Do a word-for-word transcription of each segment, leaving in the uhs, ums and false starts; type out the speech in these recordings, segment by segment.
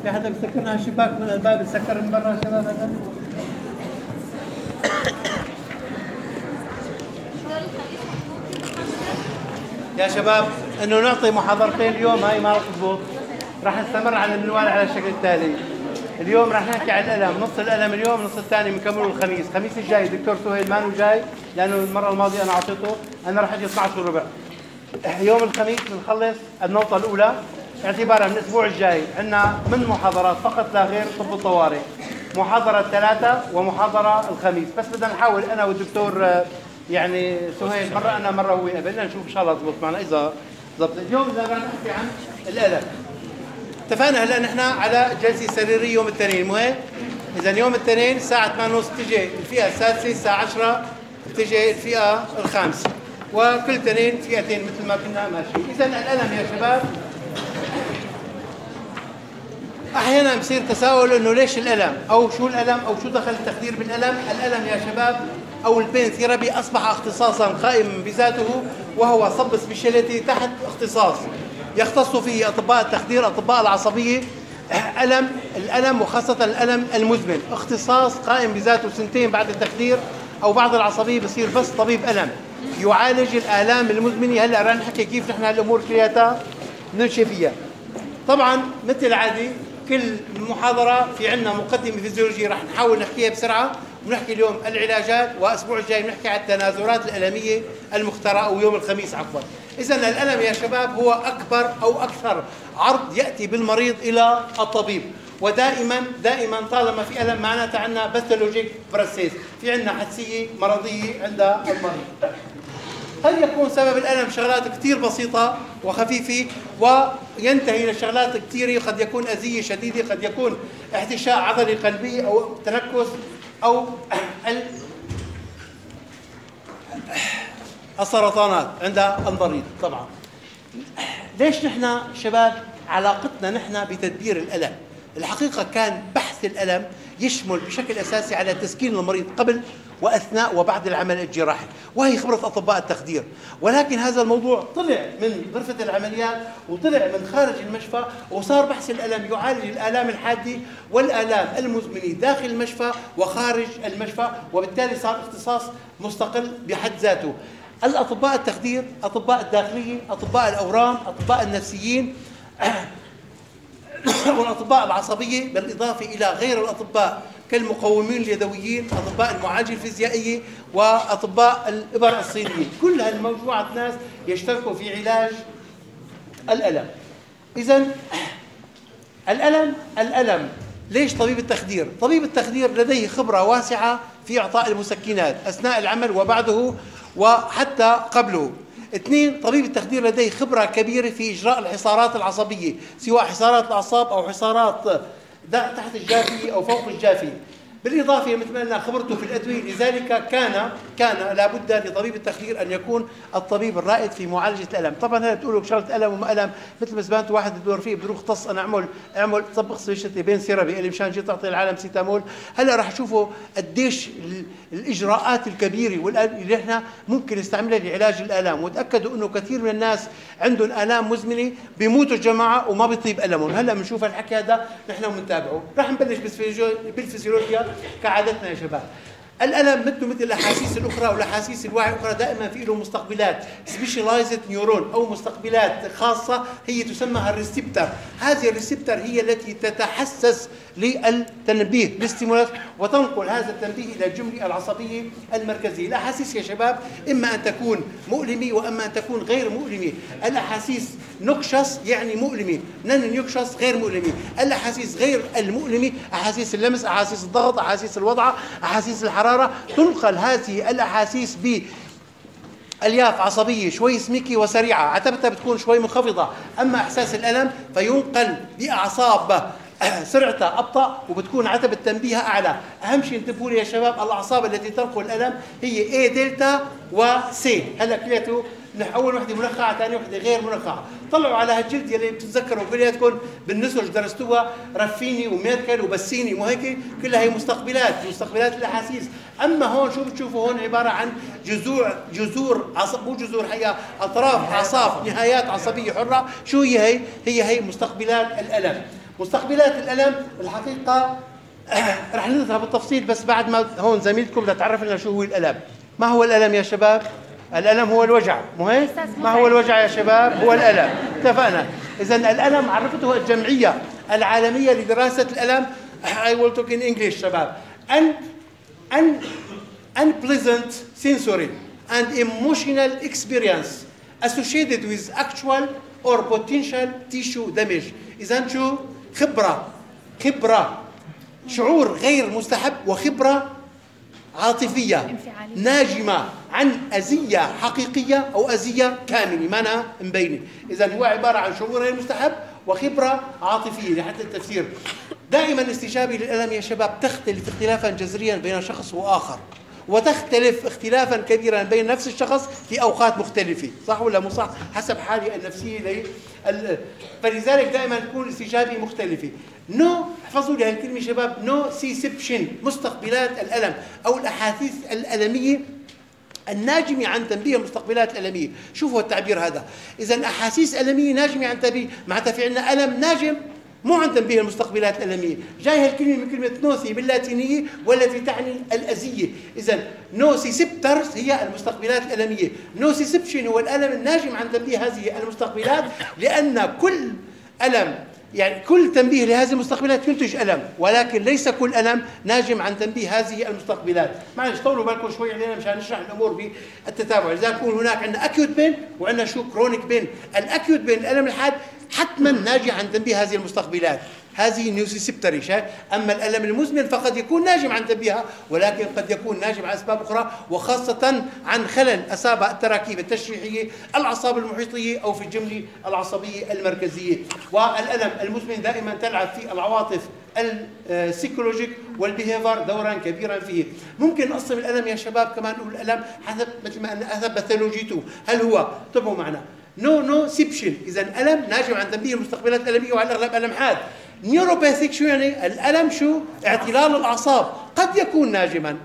في حدا بيسكرنا الشباك من الباب يسكر من برا شباب هذا؟ يا شباب انه نعطي محاضرتين اليوم هاي ما تضبط. راح نستمر على المنوال على الشكل التالي. اليوم راح نحكي عن الألم، نص الألم اليوم، النص الثاني بنكمله الخميس، الخميس الجاي دكتور سهيل مانو جاي لأنه المرة الماضية أنا أعطيته، أنا راح أجي اثنعش وربع. يوم الخميس بنخلص النقطة الأولى اعتبارا من الأسبوع الجاي عندنا من محاضرات فقط لا غير طب الطوارئ. محاضرة ثلاثة ومحاضرة الخميس، بس بدنا نحاول أنا والدكتور يعني سهيل مرة أنا مرة هو قبلنا نشوف إن شاء الله تضبط معنا. إذا ضبط اليوم بدنا نحكي عن الألم. اتفقنا هلا نحن على جلسه سريريه يوم الاثنين، مو هيك؟ اذا يوم الاثنين الساعه ثمانية ونص تجي الفئه السادسه، الساعه عشرة تجي الفئه الخامسه، وكل اثنين فئتين مثل ما كنا ماشيين. اذا الالم يا شباب احيانا بصير تساؤل انه ليش الالم او شو الالم او شو دخل التخدير بالالم. الالم يا شباب او البين ثيرابي اصبح اختصاصا قائما بذاته، وهو صب سبيشاليتي تحت اختصاص يختص فيه اطباء التخدير، اطباء العصبيه. الم الالم وخاصه الالم المزمن اختصاص قائم بذاته، سنتين بعد التخدير او بعد العصبيه بصير بس طبيب الم يعالج الالام المزمنه. هلا رح نحكي كيف نحن هالامور كلياتها نمشي فيها. طبعا مثل العادي كل محاضره في عندنا مقدمه فيزيولوجيه رح نحاول نحكيها بسرعه، ونحكي اليوم العلاجات، والاسبوع الجاي بنحكي على التنازلات الالميه المخترعه، او يوم الخميس عفوا. اذا الالم يا شباب هو اكبر او اكثر عرض ياتي بالمريض الى الطبيب، ودائما دائما طالما في الم معناتها عندنا باثولوجيك برسيس، في عندنا حدسيه مرضيه عند المريض. قد يكون سبب الالم شغلات كثير بسيطه وخفيفه وينتهي لشغلات كثيره، قد يكون اذيه شديده، قد يكون احتشاء عضلي قلبي او تنكس او السرطانات عند المريض. طبعا ليش نحن شباب علاقتنا نحن بتدبير الالم؟ الحقيقه كان بحث الالم يشمل بشكل اساسي على تسكين المريض قبل واثناء وبعد العمل الجراحي، وهي خبره اطباء التخدير. ولكن هذا الموضوع طلع من غرفه العمليات وطلع من خارج المشفى، وصار بحث الالم يعالج الالام الحاده والالام المزمنه داخل المشفى وخارج المشفى، وبالتالي صار اختصاص مستقل بحد ذاته. الاطباء التخدير، اطباء الداخليه، اطباء الاورام، اطباء النفسيين والاطباء العصبيه، بالاضافه الى غير الاطباء كالمقومين اليدويين، اطباء المعالجه الفيزيائيه، واطباء الابر الصينيه. كل هالمجموعه ناس يشتركوا في علاج الالم. اذا الالم الالم ليش طبيب التخدير؟ طبيب التخدير لديه خبره واسعه في اعطاء المسكنات اثناء العمل وبعده وحتى قبله. اثنين، طبيب التخدير لديه خبرة كبيرة في إجراء الحصارات العصبية، سواء حصارات الأعصاب أو حصارات تحت الجافي أو فوق الجافي. بالإضافة مثل ما قلنا خبرته في الأدوية، لذلك كان كان لابد لطبيب التخدير أن يكون الطبيب الرائد في معالجة الألم. طبعا هلا بتقولوا شغلة ألم وما ألم، مثل ما زمان واحد بده رفيق بده يختص أنا أعمل أعمل طبق سبيشالتي بين ثيرابي اللي مشان جيت تعطي العالم سيتامول. هلا راح تشوفوا قديش الإجراءات الكبيرة اللي احنا ممكن نستعملها لعلاج الآلام، وتأكدوا إنه كثير من الناس عندهم آلام مزمنة بيموتوا جماعة وما بيطيب ألمهم. هلا بنشوف الحكي هذا نحن وبنتابعه. راح نبلش بالفسيولوجيا كعادتنا يا شباب. الالم مثله مثل الاحاسيس الاخرى والاحاسيس الوعي الاخرى دائما في له مستقبلات سبيشالايزد نيورون او مستقبلات خاصه هي تسمى الريسبتر. هذه الريسبتر هي التي تتحسس للتنبيه للستيمولاس وتنقل هذا التنبيه الى الجمله العصبيه المركزيه. الاحاسيس يا شباب اما ان تكون مؤلمه واما ان تكون غير مؤلمه. الاحاسيس نوكشس يعني مؤلمه، نن نيوكشس غير مؤلمه. الاحاسيس غير المؤلمه احاسيس اللمس، احاسيس الضغط، احاسيس الوضع، احاسيس الحراره، تنقل هذه الاحاسيس ب الياف عصبيه شوي سميكي وسريعه، عتبتها بتكون شوي منخفضه. اما احساس الالم فينقل باعصاب سرعتها ابطا وبتكون عتبه تنبيهها اعلى. اهم شيء انتبهوا لي يا شباب، الاعصاب التي تنقل الالم هي اي دلتا وسي. هلا كلياته اول وحده منخعه، ثاني وحده غير منخعه. طلعوا على هالجلد يلي بتتذكروا كلياتكم بالنسج درستوها، رفيني وميركل وبسيني مو هيك؟ كلها هي مستقبلات مستقبلات الاحاسيس. اما هون شو بتشوفوا هون؟ عباره عن جذور جذور عصب، مو جذور، هي اطراف اعصاب، نهايات عصبيه حره. شو هي هي؟ هي هي مستقبلات الالم. مستقبلات الالم الحقيقه رح ندرسها بالتفصيل، بس بعد ما هون زميلتكم بدها تعرف لنا شو هو الالم. ما هو الالم يا شباب؟ الالم هو الوجع، مو هيك؟ ما هو الوجع يا شباب؟ هو الالم. اتفقنا. اذا الالم عرفته الجمعيه العالميه لدراسه الالم. I will talk in English شباب. un, un, unpleasant sensory and emotional experience associated with actual or potential tissue damage. إذا شو؟ خبرة خبرة شعور غير مستحب وخبرة عاطفية ناجمة عن أذية حقيقية أو أذية كاملة ما أنا مبينة. إذا هو عبارة عن شعور غير مستحب وخبرة عاطفية لحتى التفسير. دائما الاستجابة للألم يا شباب تختلف اختلافا جذريا بين شخص وآخر، وتختلف اختلافا كبيرا بين نفس الشخص في أوقات مختلفة، صح ولا مو صح؟ حسب حالة النفسية لي. فلذلك دائما تكون الاستجابة مختلفة. نو no, احفظوا لي هالكلمة شباب، نو سيسبشن، مستقبلات الألم أو الأحاسيس الألمية الناجمة عن تنبيه المستقبلات الألمية. شوفوا التعبير هذا. إذا أحاسيس ألمية ناجمة عن تنبيه، معناتها في عندنا ألم ناجم مو عن تنبيه المستقبلات الألمية. جاي هالكلمة من كلمة نوسي باللاتينية والتي تعني الأذية. إذا نوسيسبترز هي المستقبلات الألمية، نوسيسبشن هو الألم الناجم عن تنبيه هذه المستقبلات، لأن كل ألم يعني كل تنبيه لهذه المستقبلات ينتج ألم، ولكن ليس كل ألم ناجم عن تنبيه هذه المستقبلات. معلش طولوا بالكم شوي علينا مشان نشرح الأمور بالتتابع. لذلك يكون هناك عندنا أكيوت بين وعندنا شو كرونيك بين. الأكيوت بين الألم الحاد حتما ناجي عن تنبيه هذه المستقبلات، هذه نيوسيسبتري. أما الألم المزمن فقد يكون ناجم عن تنبيهها، ولكن قد يكون ناجم عن أسباب أخرى، وخاصة عن خلل أصاب التراكيب التشريحية، الأعصاب المحيطية أو في الجملة العصبية المركزية. والألم المزمن دائما تلعب في العواطف السيكولوجيك والبيهيفر دورا كبيرا فيه. ممكن نقسم الألم يا شباب كمان نقول الألم حسب مثل ما قلنا حسب باثولوجيته. هل هو انتبهوا معنا نو نو سيبشن، إذا ألم ناجم عن تنبيه المستقبلات الألمية وعلى الأغلب ألم حاد. نيوروباثيك شو يعني؟ الألم شو؟ اعتلال الأعصاب، قد يكون ناجما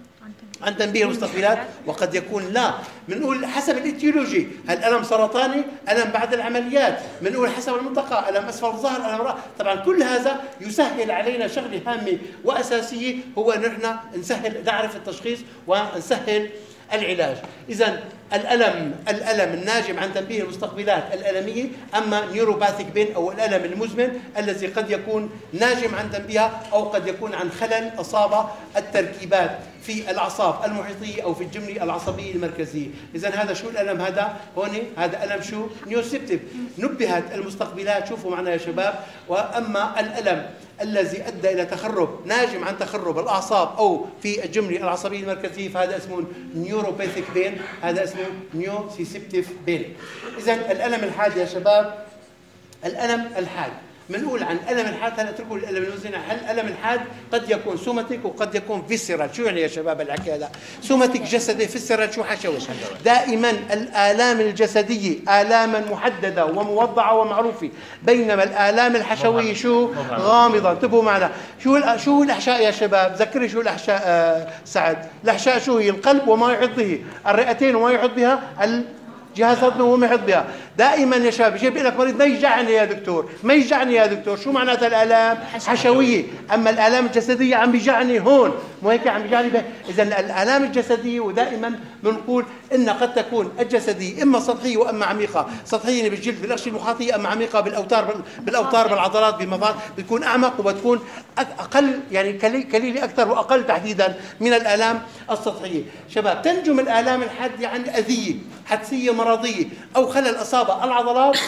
عن تنبيه المستقبلات وقد يكون لا. بنقول حسب الاتيولوجي، هل ألم سرطاني؟ ألم بعد العمليات؟ بنقول حسب المنطقة، ألم أسفل الظهر، ألم رأس. طبعا كل هذا يسهل علينا شغلة هامة وأساسية، هو نحن نسهل نعرف التشخيص ونسهل العلاج. إذا الألم الألم الناجم عن تنبيه المستقبلات الألمية. أما نيوروباثيك بين أو الألم المزمن الذي قد يكون ناجم عن تنبيهها أو قد يكون عن خلل أصاب التركيبات في الأعصاب المحيطية أو في الجملة العصبية المركزية. إذا هذا شو الألم هذا؟ هون هذا ألم شو؟ نيوسيبتيف، نبهت المستقبلات. شوفوا معنا يا شباب. وأما الألم الذي أدى إلى تخرب ناجم عن تخرب الأعصاب أو في الجملة العصبية المركزية فهذا اسمه نيوروباثيك بين، هذا اسمه نيوسيسبتيف بين. إذا الألم الحاد يا شباب، الألم الحاد بنقول عن الألم الحاد. هلا اتركوا الألم المزمن. هل الألم الحاد قد يكون سوماتيك وقد يكون فيسرال. شو يعني يا شباب الحكي هذا؟ سوماتيك جسدي، فيسرال شو حشوي. دائما الآلام الجسدية آلاما محددة وموضعة ومعروفة، بينما الآلام الحشوية شو؟ غامضة. انتبهوا معنا. شو شو الأحشاء يا شباب؟ ذكري شو الأحشاء آه سعد. الأحشاء شو هي؟ القلب وما يحيط به، الرئتين وما يحيط بها، جهاز هضمي وما يحط بها. دائما يا شباب يجيب لك مريض ما يجعني يا دكتور، ما يجعني يا دكتور. شو معناتها الآلام؟ حشوية. أما الآلام الجسدية عم بيجعني هون، مو هيك عم بيجعني به. إذا الآلام الجسدية، ودائما بنقول إن قد تكون الجسدية إما سطحية وإما عميقة. سطحية بالجلد بالأغشية المخاطية، أما عميقة بالأوتار بالأوتار بالعضلات بمفاصل، بتكون أعمق وبتكون أقل يعني كليلة أكثر وأقل تحديدا من الآلام السطحية. شباب تنجم الآلام الحادة عن أذية حدسية مرضية أو خلل أصاب العضلات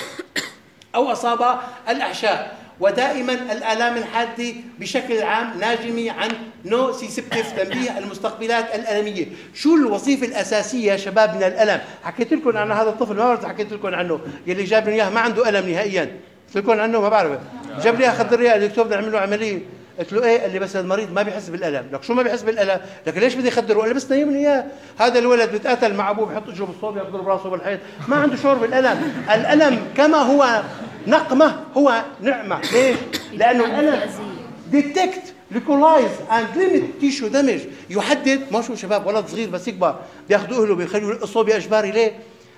أو أصاب الأحشاء. ودائما الآلام الحادة بشكل عام ناجمة عن نوسيسبتيف، تنبيه المستقبلات الألمية. شو الوظيفة الأساسية يا شباب من الألم؟ حكيت لكم عن هذا الطفل، ما بعرف حكيت لكم عنه، يلي جاب لي إياه ما عنده ألم نهائيا. قلت لكم عنه ما بعرف، جاب لي خضر لي الدكتور بدنا نعمل له عملية. قلت له ايه؟ قال لي بس المريض ما بيحس بالالم. لك شو ما بيحس بالالم؟ لك ليش بدي اخدره؟ قال لي بس نيمني اياه. هذا الولد بيتقاتل مع ابوه، بحط اجره بالصوب يضرب راسه بالحيط، ما عنده شعور بالالم. الالم كما هو نقمه هو نعمه. ليش؟ لانه الالم ديتكت ريكولايز اند ليميت تيشو دامج، يحدد. ما شو شباب ولد صغير بس يكبر بياخذوا اهله بيخلوا يقصوا باجباري. ليه؟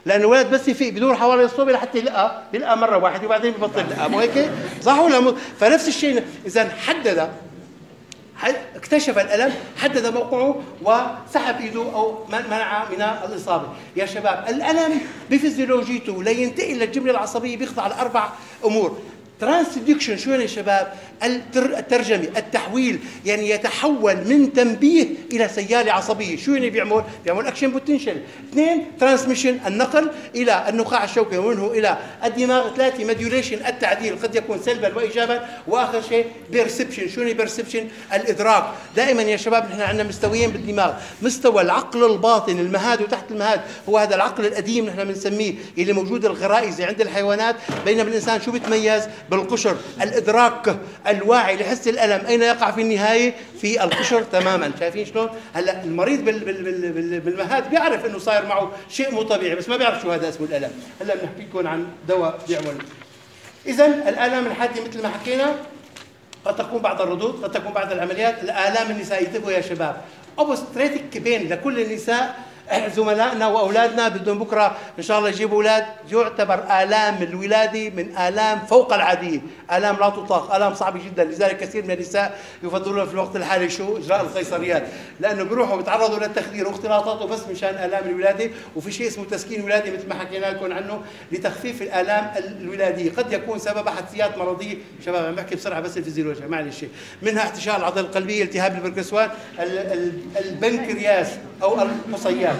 لأن الولد بس يفيق بدور حوالي الصوب لحتى يلقى يلقى مرة واحدة وبعدين ببطل يلقى، مو هيك؟ صح ولا مو؟ فنفس الشيء إذا حدد اكتشف الألم، حدد موقعه وسحب ايده او منعه من الاصابه. يا شباب الألم بفيزيولوجيته لينتقل للجمله العصبيه بيخضع لاربع امور. ترانسدكشن شو يعني يا شباب؟ الترجمه، التحويل، يعني يتحول من تنبيه الى سياله عصبيه. شو يعني بيعمل؟ بيعمل اكشن بوتنشال. اثنين ترانسميشن، النقل الى النخاع الشوكي ومنه الى الدماغ. ثلاثه موديوليشن، التعديل، قد يكون سلبا وايجابا. واخر شيء بيرسبشن. شو يعني بيرسبشن؟ الادراك. دائما يا شباب نحن عندنا مستويين بالدماغ، مستوى العقل الباطن المهاد وتحت المهاد، هو هذا العقل القديم نحن بنسميه اللي موجود الغرائزي عند الحيوانات، بينما الانسان شو بيتميز؟ بالقشر، الادراك الواعي لحس الالم. اين يقع في النهايه؟ في القشر تماما. شايفين شلون؟ هلا المريض بال بال بال بالمهاد بيعرف انه صاير معه شيء مو طبيعي، بس ما بيعرف شو هذا اسمه الالم. هلا بنحكي لكم عن دواء بيعمل. اذا الالام الحاده مثل ما حكينا قد تكون بعد الردود، قد تكون بعد العمليات. الالام النسائيه، انتبهوا يا شباب، اوبستريتيك بين لكل النساء زملائنا واولادنا بدهم بكره ان شاء الله يجيبوا اولاد، يعتبر الام الولاده من الام فوق العاديه، الام لا تطاق، الام صعبه جدا. لذلك كثير من النساء يفضلون في الوقت الحالي شو؟ اجراء القيصريات، لانه بيروحوا بيتعرضوا للتخدير واختلاطات وبس مشان الام الولاده. وفي شيء اسمه تسكين ولادي مثل ما حكينا لكم عنه لتخفيف الالام الولاديه، قد يكون سبب حساسيات مرضيه. شباب عم بحكي بسرعه بس الفيزيولوجيا معلش، منها ارتشاح العضله القلبيه، التهاب البركسوان، البنكرياس او القصيات.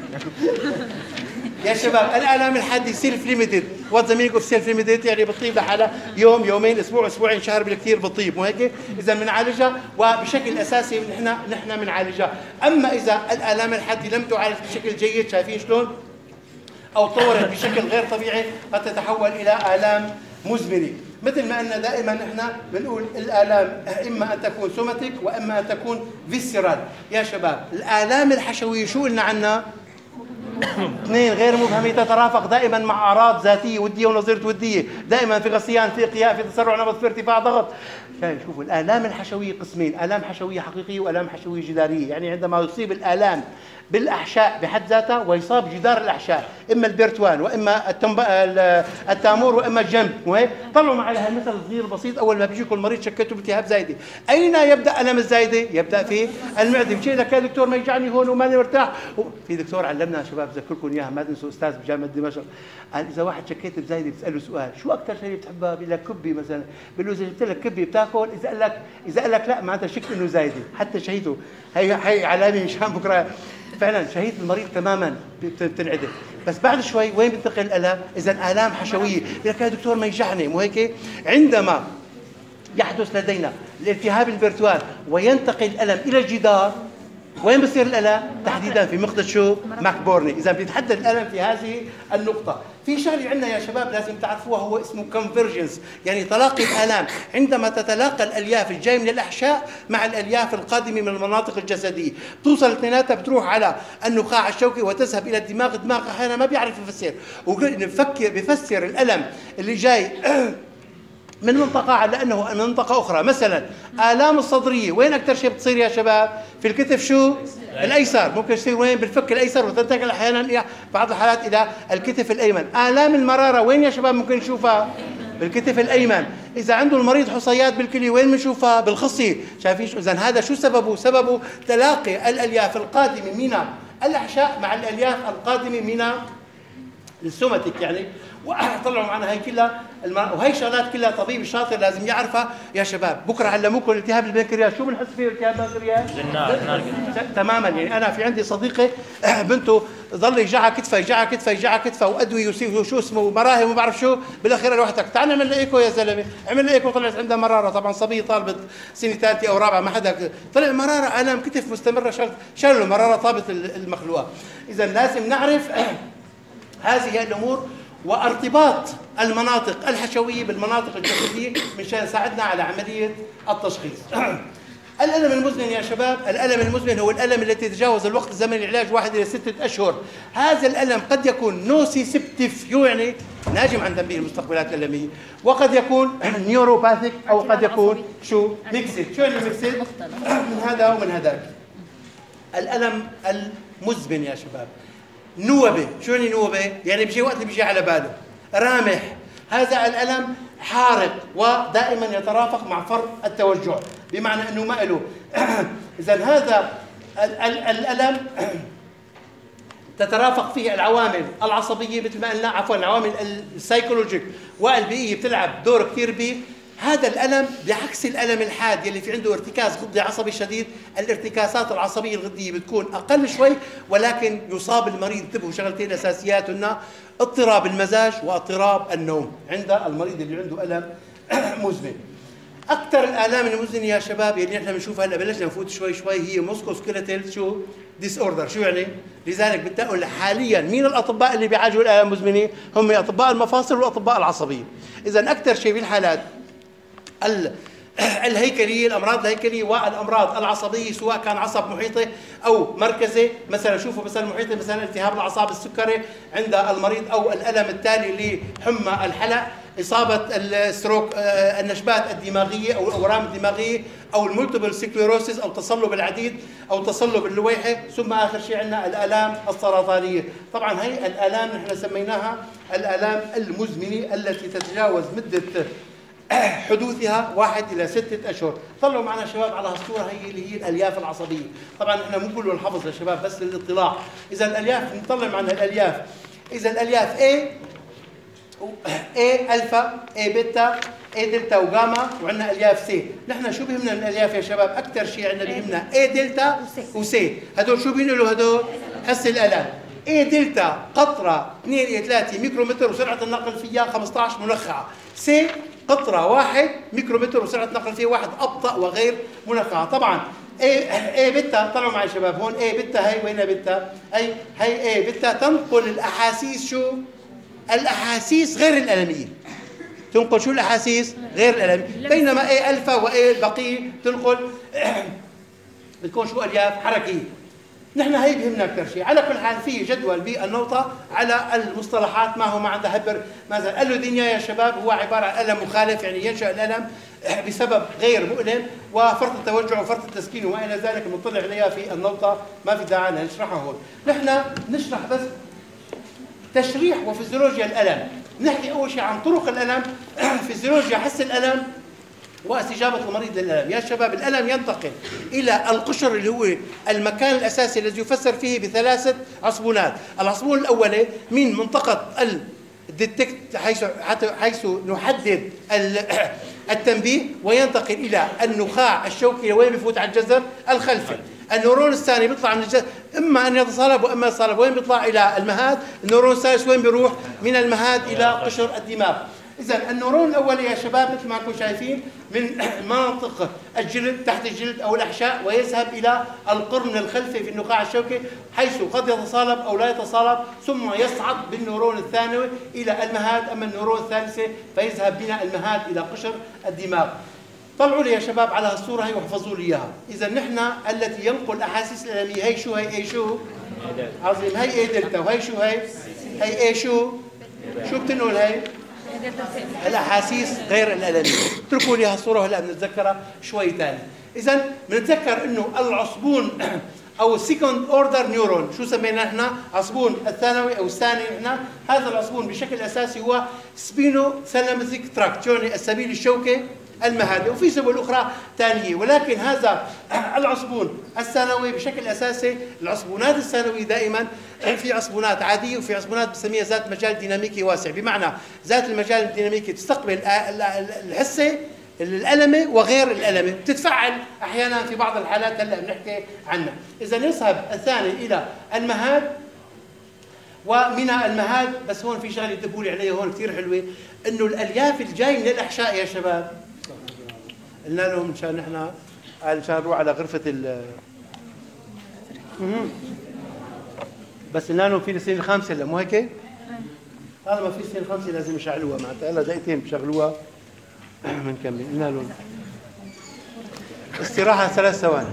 يا شباب الالام الحاده سيلف ليميتد. وات ذا مينينج اوف سيلف ليميتد؟ يعني بتطيب لحالها يوم يومين اسبوع اسبوعين شهر بالكثير بتطيب، مو هيك؟ اذا بنعالجها وبشكل اساسي نحن نحن بنعالجها. اما اذا الالام الحاده لم تعالج بشكل جيد، شايفين شلون؟ او تطورت بشكل غير طبيعي قد تتحول الى الام مزمنه. مثل ما أن دائما نحن بنقول الآلام إما أن تكون سوماتيك وإما أن تكون فيسيرال. يا شباب الآلام الحشوية شو قلنا عنها؟ اثنين غير مبهمة، تترافق دائما مع أعراض ذاتية ودية ونظيرة ودية، دائما في غثيان، في قياء، في تسرع نبض، في ارتفاع ضغط. يعني شوفوا الآلام الحشوية قسمين، آلام حشوية حقيقية وآلام حشوية جدارية. يعني عندما يصيب الآلام بالاحشاء بحد ذاتها ويصاب جدار الاحشاء، اما البرتوان واما التامور واما الجنب، وهيك طلعوا معي هالمثل الصغير البسيط. اول ما بيجيكم المريض شكيته بالتهاب زايده، اين يبدا الم الزايده؟ يبدا في المعده. بشيء لك يا دكتور ما يجعني هون وماني مرتاح. في دكتور علمنا شباب بذكركم اياها، ما تنسوا، استاذ بجامعه دمشق، قال اذا واحد شكيت بزايده بتساله سؤال، شو اكثر شيء بتحبها؟ بيقول لك كبي مثلا، بقول له اذا جبت لك كبي بتاكل؟ اذا قال لك اذا قال لك لا معناتها شك انه زايده، حتى شهيته. هي هي علامه مشان بكره فعلا شهية المريض تماما بتنعدل. بس بعد شوي وين بينتقل الالم؟ اذا الام حشويه، بيقول لك يا دكتور ما يجعني، مو هيك؟ عندما يحدث لدينا الالتهاب البرتوان وينتقل الالم الى الجدار، وين بصير الالم؟ تحديدا في مقطع شو؟ ماكبورني. اذا بيتحدد الالم في هذه النقطه. في شغله عندنا يا شباب لازم تعرفوها، هو اسمه كونفرجنس، يعني تلاقي الالام. عندما تتلاقى الالياف الجايه من الاحشاء مع الالياف القادمه من المناطق الجسديه، بتوصل اثنيناتها بتروح على النخاع الشوكي وتذهب الى الدماغ. الدماغ احيانا ما بيعرف يفسر، وبفكر بفسر الالم اللي جاي من منطقة على أنه منطقة أخرى. مثلا آلام الصدرية وين أكثر شيء بتصير يا شباب؟ في الكتف شو؟ الأيسر. ممكن تصير وين؟ بالفك الأيسر، وتنتقل أحيانا إلى بعض الحالات إلى الكتف الأيمن. آلام المرارة وين يا شباب ممكن نشوفها؟ بالكتف الأيمن. إذا عنده المريض حصيات بالكلية وين بنشوفها؟ بالخصية. شايفين شو؟ إذا هذا شو سببه؟ سببه تلاقي الألياف القادمة من الأحشاء مع الألياف القادمة من السوماتيك، يعني وطلعوا معنا هي كلها الم... وهي شغلات كلها طبيب الشاطر لازم يعرفها يا شباب. بكره علموكم التهاب البنكرياس، شو بنحس فيه التهاب البنكرياس؟ تماما. يعني انا في عندي صديقه بنته ضل يجعها كتفها يجعها كتفها يجعها كتفها وادويه وشو اسمه مراهم وما بعرف شو، بالاخير لوحدك تعال نعمل لها ايكو يا زلمه، عمل لها ايكو طلعت عندها مراره. طبعا صبيه طالبه سنه ثالثه او رابعه، ما حدا طلع مراره، الام كتف مستمره، شال شالوا المراره طابت المخلوقه. اذا لازم نعرف هذه الامور وارتباط المناطق الحشويه بالمناطق الجسديه مشان يساعدنا على عمليه التشخيص. الالم المزمن يا شباب، الالم المزمن هو الالم الذي يتجاوز الوقت الزمني العلاج واحد الى سته اشهر. هذا الالم قد يكون نوسيسبتيف، يعني ناجم عن تنبيه المستقبلات الالميه، وقد يكون نيوروباثيك، او قد يكون شو؟ ميكسد. شو يعني ميكسد؟ من هذا ومن هذاك. الالم المزمن يا شباب نوبة. شو يعني نوبة؟ يعني بيجي وقت بيجي على باله. رامح، هذا الألم حارق ودائما يترافق مع فرط التوجع، بمعنى أنه ما له إذا هذا الألم تترافق فيه العوامل العصبية مثل ما قلنا، عفوا العوامل السايكولوجيك والبيئية بتلعب دور كثير بيه. هذا الألم بعكس الألم الحاد يلي في عنده ارتكاز غدي عصبي شديد، الارتكاسات العصبية الغدية بتكون أقل شوي، ولكن يصاب المريض. انتبهوا شغلتين أساسيات هن: اضطراب المزاج واضطراب النوم عند المريض اللي عنده ألم مزمن. أكثر الآلام المزمنة يا شباب يلي نحن بنشوفها هلا بلشنا نفوت شوي شوي هي موسكوسكيلتال شو ديس اوردر. شو يعني؟ لذلك بتقول حاليا مين الأطباء اللي بيعالجوا الآلام المزمنة؟ هم أطباء المفاصل والأطباء العصبية. إذا أكثر شيء بالحالات الهيكلية، الأمراض الهيكلية والأمراض العصبية، سواء كان عصب محيطي أو مركزي. مثلا شوفوا مثلا محيطي، مثلا التهاب الأعصاب السكري عند المريض، أو الألم التالي لحمى الحلق، إصابة الستروك النشبات الدماغية أو الأورام الدماغية، أو المولتيبل سكليروسيس أو تصلب العديد أو تصلب اللويحة. ثم آخر شيء عندنا الآلام السرطانية. طبعا هي الآلام نحن سميناها الآلام المزمنة التي تتجاوز مدة حدوثها واحد إلى ستة أشهر. طلعوا معنا شباب على هالصورة، هي اللي هي الألياف العصبية. طبعا احنا مو كله الحفظ يا شباب، بس للاطلاع. إذا الألياف نطلع معنا الألياف. إذا الألياف A A ألفا، A بيتا، A دلتا وجاما، وعندنا ألياف سي. نحن شو بيهمنا من الألياف يا شباب؟ أكثر شيء عندنا بيهمنا A دلتا وسي. هدول شو بينقلوا؟ هدول حس الألم. A دلتا قطرة اثنين إلى ثلاثة ميكرومتر وسرعة النقل فيها خمسة عشر منخعة. سي قطرة واحد ميكرومتر وسرعة النقل فيها واحد، أبطأ وغير منخعة. طبعا A A بيتا، طلعوا معي شباب هون. A بيتا هي وين بيتا؟ هي هي A بيتا تنقل الأحاسيس. شو؟ الأحاسيس غير الألمية. تنقل شو الأحاسيس؟ غير الألمية. بينما A ألفا و A البقية تنقل بتكون شو؟ ألياف حركية. نحن هي بهمنا أكثر شيء. على كل حال في جدول بالنوطة على المصطلحات ما هو ما عنده هبر. مثلا اللودينيا يا شباب هو عبارة عن ألم مخالف، يعني ينشأ الألم بسبب غير مؤلم، وفرط التوجع وفرط التسكين وما إلى ذلك بنطلع عليها في النوطة، ما في داعي نشرحها هون. نحن نشرح بس تشريح وفيزيولوجيا الألم. نحكي أول شيء عن طرق الألم، فيزيولوجيا حس الألم واستجابة المريض للألم. يا شباب الألم ينتقل إلى القشر اللي هو المكان الأساسي الذي يفسر فيه بثلاثة عصبونات. العصبون الأولي من منطقة الديتكت حيث حيث نحدد التنبيه، وينتقل إلى النخاع الشوكي وين بفوت على الجذر الخلفي. النورون الثاني بيطلع من الجذر، اما ان يتصلب واما يتصلب، وين بيطلع؟ الى المهاد. النورون الثالث وين بيروح؟ من المهاد الى قشر الدماغ. اذا النورون الاولي يا شباب مثل ما انتم شايفين من مناطق الجلد تحت الجلد او الاحشاء، ويذهب الى القرن الخلفي في النخاع الشوكي، حيث قد يتصالب او لا يتصالب، ثم يصعد بالنورون الثانوي الى المهاد. اما النورون الثالثه فيذهب بنا المهاد الى قشر الدماغ. طلعوا لي يا شباب على الصورة هي واحفظوا لي اياها. اذا نحن التي ينقل احاسيس الالميه هي شو؟ هي اي شو؟ عظيم. هي اي دلتا. وهي شو؟ هي هي اي شو؟ شو بتنقل هي؟ الاحاسيس غير الالميه. اتركوا لي هالصوره هلا بنتذكرها شوي ثاني. اذا بنتذكر انه العصبون او السكند اوردر نيورون، شو سمينا نحن؟ عصبون الثانوي او الثاني. نحن هذا العصبون بشكل اساسي هو سبينو ثالاميك تراكت، يعني السبيل الشوكي المهادي، وفي سبل اخرى ثانيه. ولكن هذا العصبون الثانوي بشكل اساسي، العصبونات الثانويه دائما في عصبونات عاديه وفي عصبونات بنسميها ذات مجال ديناميكي واسع، بمعنى ذات المجال الديناميكي تستقبل الحسه الألمة وغير الألمة، بتتفعل أحيانا في بعض الحالات هلا بنحكي عنها. إذا يذهب الثاني إلى المهاد، ومن المهاد بس هون في شغله انتبهوا لي عليها هون كثير حلوه، انه الالياف الجاي من الاحشاء يا شباب قلنا لهم مشان نحن مشان نروح على غرفه ال بس قلنا لهم في السنه الخامسه هلا مو هيك؟ هذا ما في السنه الخامسه لازم يشعلوها معناتها هلا دقيقتين بشغلوها بنكمل. قلنا لهم استراحه ثلاث ثواني.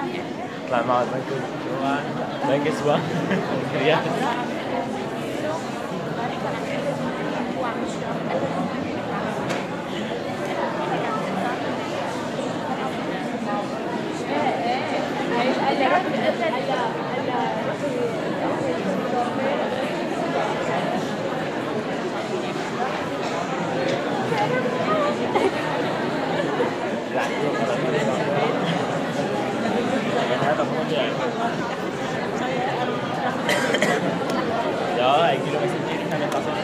طلع معه بنك بنك اسبوع Đó, aquí lo que se tiene que pasar.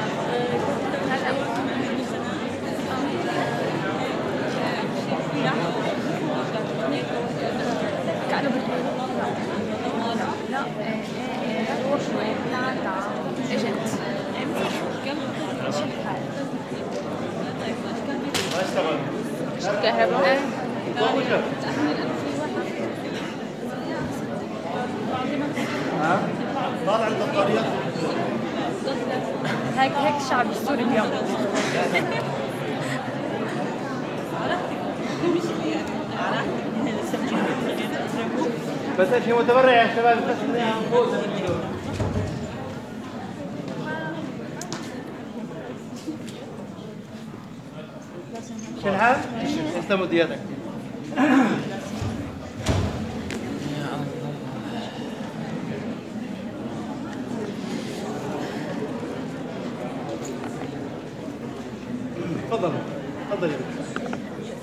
كهرباء طالع البطاريات هيك هيك الشعب السوري اليوم. بس شيء متبرع يا شباب بس شو الحال؟ استمد يدك. تفضل تفضل يا باشا.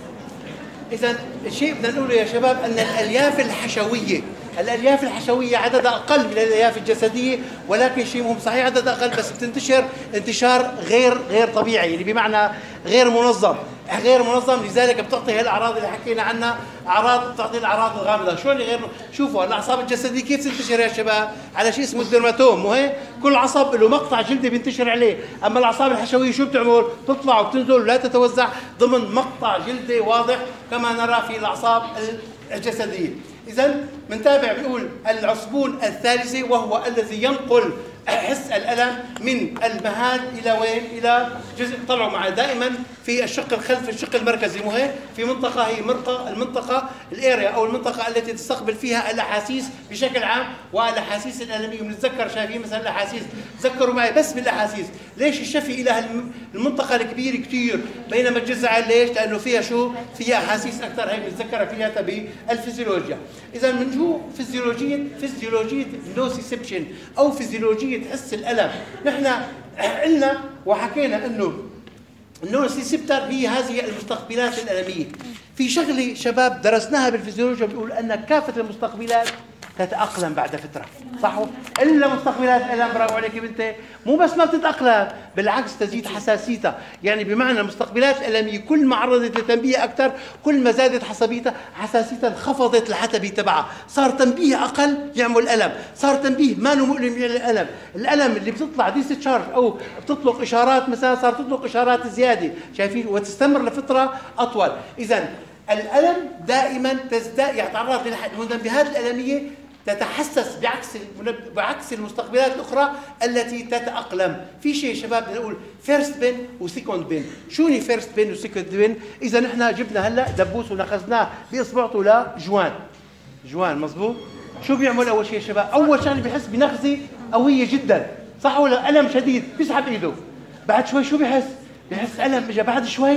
إذا الشيء بدنا نقوله يا شباب أن الألياف الحشوية الألياف الحشوية عددها أقل من الألياف الجسدية، ولكن شيء مهم صحيح عددها أقل بس بتنتشر انتشار غير غير طبيعي، اللي بمعنى غير منظم غير منظم لذلك بتعطي هالأعراض اللي حكينا عنها، أعراض بتعطي الأعراض الغامضة. شو اللي غير؟ شوفوا الأعصاب الجسدية كيف تنتشر يا شباب؟ على شيء اسمه الدرماتوم، مو هيك؟ كل عصب له مقطع جلدي بينتشر عليه، أما الأعصاب الحشوية شو بتعمل؟ تطلع وبتنزل ولا تتوزع ضمن مقطع جلدي واضح كما نرى في الأعصاب الجسدية. إذا بنتابع بنقول العصبون الثالثي وهو الذي ينقل حس الألم من المهاد إلى وين؟ إلى جزء طلعوا معي دائما في الشق الخلفي الشق المركزي، مو هيك؟ في منطقة هي مرقة المنطقة الاريا أو المنطقة التي تستقبل فيها الأحاسيس بشكل عام والأحاسيس الألمية. بنتذكر شايفين مثلا الأحاسيس، تذكروا معي بس بالأحاسيس. ليش الشفي إلى المنطقة الكبيرة كثير بينما الجذع ليش؟ لأنه فيها شو؟ فيها أحاسيس أكثر، هي بنتذكرها فيها بالفيزيولوجيا. إذا بنشوف فيزيولوجية فيزيولوجية نوسيسبشن أو فيزيولوجية حس الألم. نحن قلنا وحكينا انه النوروسيسبتر هي هذه المستقبلات الألمية. في شغله شباب درسناها بالفيزيولوجيا بيقول ان كافة المستقبلات تتأقلم بعد فترة، صح؟ إلا مستقبلات الألم، برافو عليك بنتي، مو بس ما بتتأقلم بالعكس تزيد حساسيتها، يعني بمعنى المستقبلات الألمية كل ما عرضت لتنبيه أكثر كل ما زادت حساسيتها حساسيتها انخفضت الحتبي تبعها، صار تنبيه أقل يعمل ألم، صار تنبيه ما له مؤلم يعمل ألم، الألم اللي بتطلع ديستشارج أو بتطلق إشارات مثلا صار تطلق إشارات زيادة، شايفين؟ وتستمر لفترة أطول. إذا الألم دائما تزداد يتعرض للمنبهات الألمية تتحسس بعكس بعكس المستقبلات الأخرى التي تتأقلم. في شيء شباب بدنا نقول فيرست بين وسيكوند بين. شو ني فيرست بين وسيكوند بين؟ إذا نحن جبنا هلا دبوس ونخزناه بإصبعته لجوان جوان، مزبوط؟ شو بيعمل أول شيء شباب؟ أول شغله بيحس بنخزة قوية جدا، صح ولا؟ ألم شديد، بيسحب إيده، بعد شوي شو بيحس؟ بيحس ألم، إجا بعد شوي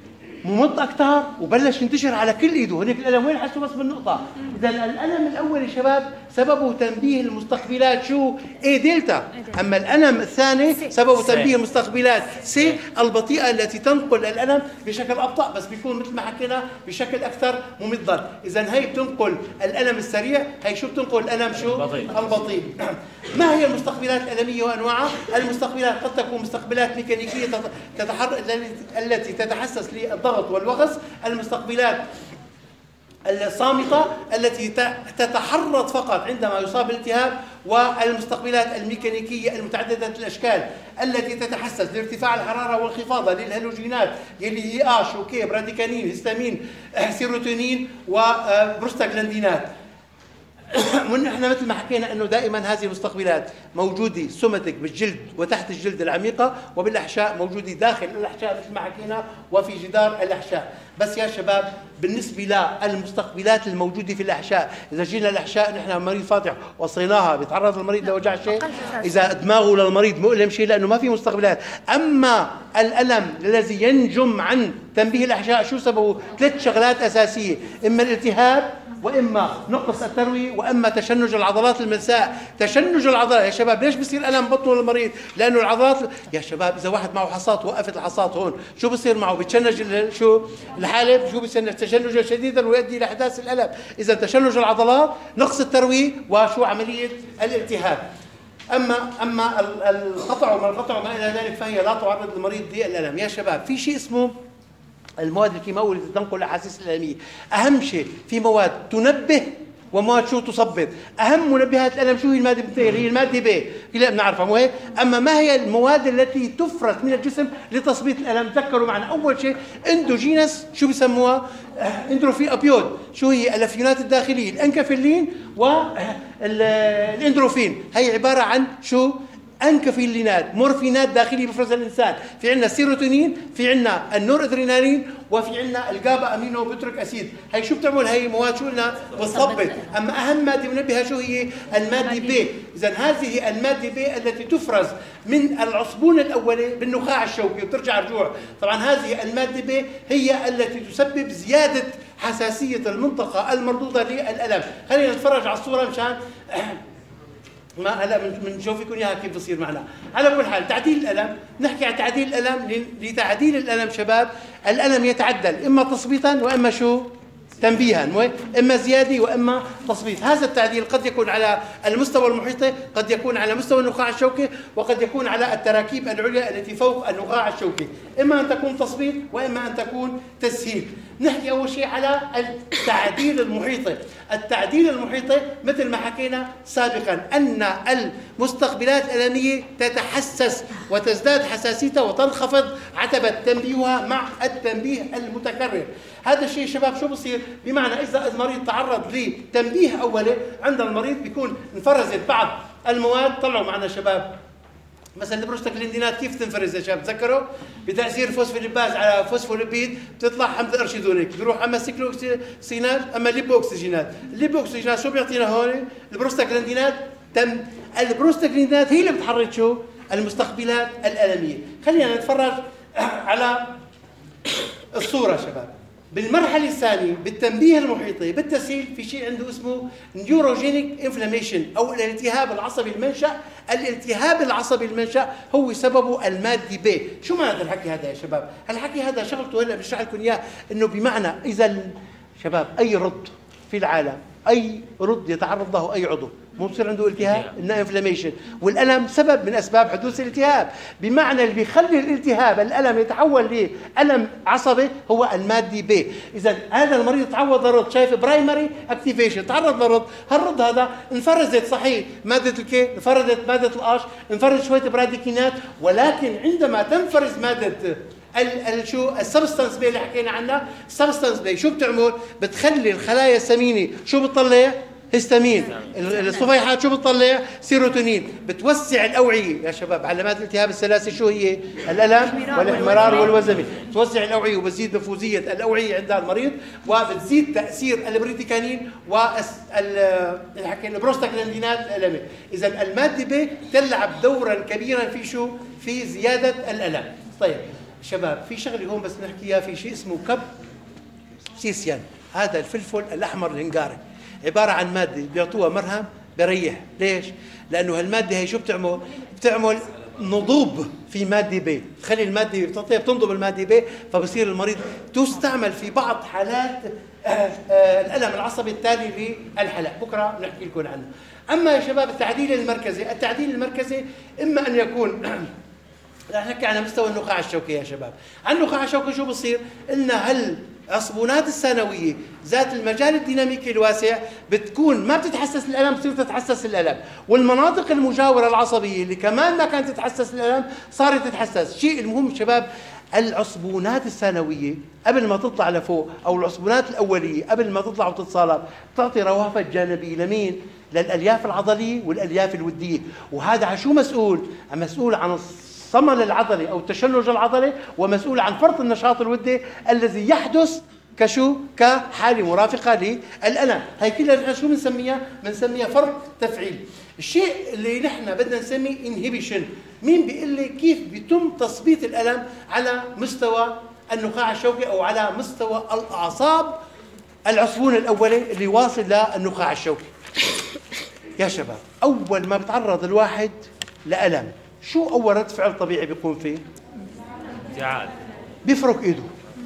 ممط أكثر وبلش ينتشر على كل إيده، هنيك الألم وين حسوا؟ بس بالنقطة. إذا الألم الأول يا شباب سببه تنبيه المستقبلات شو؟ A دلتا، أما الألم الثاني سببه تنبيه المستقبلات C البطيئة التي تنقل الألم بشكل أبطأ بس بيكون مثل ما حكينا بشكل أكثر ممضا. إذا هي بتنقل الألم السريع، هي شو بتنقل الألم شو؟ البطيء. البطيء. ما هي المستقبلات الألمية وأنواعها؟ المستقبلات قد تكون مستقبلات ميكانيكية تتحرك التي تتحسس للضغط والوغص، المستقبلات الصامتة التي تتحرك فقط عندما يصاب الالتهاب، والمستقبلات الميكانيكية المتعددة الأشكال التي تتحسس لارتفاع الحرارة والانخفاض للهالوجينات يلي هي آش وكي براديكانين هستامين سيروتونين وبروستاغلاندينات. ونحن مثل ما حكينا انه دائما هذه المستقبلات موجوده سوماتيك بالجلد وتحت الجلد العميقه، وبالاحشاء موجوده داخل الاحشاء مثل ما حكينا وفي جدار الاحشاء. بس يا شباب بالنسبه للمستقبلات الموجوده في الاحشاء، اذا جينا الاحشاء نحن مريض فاتح وصيناها بيتعرض المريض لوجع شيء، اذا دماغه للمريض مؤلم شيء لانه ما في مستقبلات. اما الالم الذي ينجم عن تنبيه الاحشاء شو سببه؟ ثلاث شغلات اساسيه، اما الالتهاب، واما نقص التروي، واما تشنج العضلات الملساء. تشنج العضلات يا شباب ليش بصير الم بطنه للمريض؟ لانه العضلات يا شباب اذا واحد معه حصات وقفت الحصات هون شو بصير معه؟ بتشنج شو الحالب، شو بتشنج؟ تشنجا شديدا ويؤدي الى احداث الالم. اذا تشنج العضلات، نقص التروي، وشو عمليه الالتهاب. اما اما القطع وما القطع وما الى ذلك فهي لا تعرض المريض للالم. يا شباب في شيء اسمه المواد الكيماويه التي تنقل الاحاسيس الالميه. اهم شيء في مواد تنبه ومواد شو تصبت. اهم منبهات الالم شو هي؟ الماده بالتالي هي الماده ب، لا بنعرفها مو هيك؟ اما ما هي المواد التي تفرز من الجسم لتثبيط الالم؟ تذكروا معنا اول شيء اندوجينس، شو بسموها؟ اندروفي ابيود. شو هي؟ الافيونات الداخليه، الانكافيلين والاندروفين. هي عباره عن شو؟ انكافيلينات، مورفينات داخليه بفرزها الانسان. في عندنا السيروتونين، في عندنا النور ادرينالين، وفي عندنا الجابا امينو بوتريك اسيد. هي شو بتعمل؟ هي مواد شو قلنا؟ بتثبط. اما اهم ماده منبهه شو هي؟ الماده ب. اذا هذه الماده ب التي تفرز من العصبون الاولي بالنخاع الشوكي وترجع رجوع. طبعا هذه الماده ب هي التي تسبب زياده حساسيه المنطقه المردوده للالم. خلينا نتفرج على الصوره مشان ما هلا بنشوف لكم اياها كيف بصير معنا. على كل حال تعديل الالم، نحكي عن تعديل الالم. لتعديل الالم شباب الالم يتعدل اما تثبيطا واما شو؟ تنبيها، اما زياده واما تثبيط. هذا التعديل قد يكون على المستوى المحيطي، قد يكون على مستوى النخاع الشوكي، وقد يكون على التراكيب العليا التي فوق النخاع الشوكي. اما ان تكون تثبيط واما ان تكون تسهيل. نحكي اول شيء على التعديل المحيطي. التعديل المحيطي مثل ما حكينا سابقا ان المستقبلات الالميه تتحسس وتزداد حساسيتها وتنخفض عتبه تنبيهها مع التنبيه المتكرر. هذا الشيء شباب شو بصير؟ بمعنى اذا المريض تعرض لتنبيه اولي عند المريض بيكون انفرزت بعض المواد. طلعوا معنا شباب مثلا البروستاجلاندينات كيف تنفرز يا شباب؟ تذكروا بتاثير فوسفوليباز على فوسفوليبيد بتطلع حمض ارشيدونيك، بيروح اما سيكلوكسينات اما ليبو اكسجينات. الليبو اكسجينات شو بيعطينا هون؟ البروستاجلاندينات. تم البروستاجلاندينات هي اللي بتحرك شو؟ المستقبلات الالميه. خلينا نتفرج على الصوره شباب. بالمرحله الثانيه بالتنبيه المحيطي بالتسهيل في شيء عنده اسمه نيوروجينيك انفلاميشن او الالتهاب العصبي المنشا. الالتهاب العصبي المنشا هو سببه الماده ب. شو معنى الحكي هذا يا شباب؟ الحكي هذا شغلته هلا بشرح لكم اياه انه بمعنى اذا شباب اي رد في العالم، اي رد يتعرض له اي عضو مو بصير عنده التهاب، انه انفلاميشن، والالم سبب من اسباب حدوث الالتهاب. بمعنى اللي بيخلي الالتهاب الالم يتحول لالم عصبي هو الماده ب. اذا هذا المريض تعرض لرد، شايف برايمري اكتيفيشن، تعرض لرد، هالرد هذا انفرزت صحيح ماده الكي، انفرزت ماده الاش، انفرز شويه براديكينات، ولكن عندما تنفرز ماده ال شو السبستانس بي اللي حكينا عنها، السبستانس بي شو بتعمل؟ بتخلي الخلايا السمينه شو بتطلع؟ هستامين. الصفيحات شو بتطلع؟ سيروتونين. بتوسع الاوعيه يا شباب. علامات الالتهاب الثلاثه شو هي؟ الالم والاحمرار والوزمه. توسع الاوعيه وبتزيد نفوذيه الاوعيه عند المريض، وبتزيد تاثير البريتيكانين وال حكينا البروستاجلاندينات الالمه. اذا الماده ب تلعب دورا كبيرا في شو؟ في زياده الالم. طيب شباب في شغله هون بس نحكي اياها، في شيء اسمه كب سيسيان. هذا الفلفل الاحمر الهنغاري عباره عن ماده بيعطوها مرهم بريح. ليش؟ لانه هالماده هي شو بتعمل؟ بتعمل نضوب في ماده ب، تخلي الماده بتعطيها بتنضب الماده ب، فبصير المريض تستعمل في بعض حالات الالم العصبي التالي للحلق. بكره بنحكي لكم عنه. اما يا شباب التعديل المركزي، التعديل المركزي اما ان يكون رح نحكي على مستوى النخاع الشوكي يا شباب. عن النخاع الشوكي شو بصير؟ قلنا هل العصبونات الثانويه ذات المجال الديناميكي الواسع بتكون ما بتتحسس الالم، بتصير تتحسس الالم، والمناطق المجاوره العصبيه اللي كمان ما كانت تتحسس الالم صارت تتحسس. شيء المهم شباب العصبونات الثانوية قبل ما تطلع لفوق أو العصبونات الأولية قبل ما تطلع وتتصالب تعطي روافد جانبية لمين؟ للألياف العضلية والألياف الودية. وهذا عن شو مسؤول؟ مسؤول عن الصمل العضلي أو التشنج العضلي، ومسؤول عن فرط النشاط الودي الذي يحدث كشو كحالة مرافقة للألم. هي كلها شو بنسميها؟ بنسميها فرط تفعيل. الشيء اللي نحن بدنا نسميه انهبيشن. مين بيقول لي كيف بيتم تثبيت الألم على مستوى النخاع الشوكي أو على مستوى الأعصاب العصبون الأولي اللي واصل للنخاع الشوكي؟ يا شباب، أول ما بتعرض الواحد لألم شو أول رد فعل طبيعي بيقوم فيه؟ انفعال. بيفرك إيده،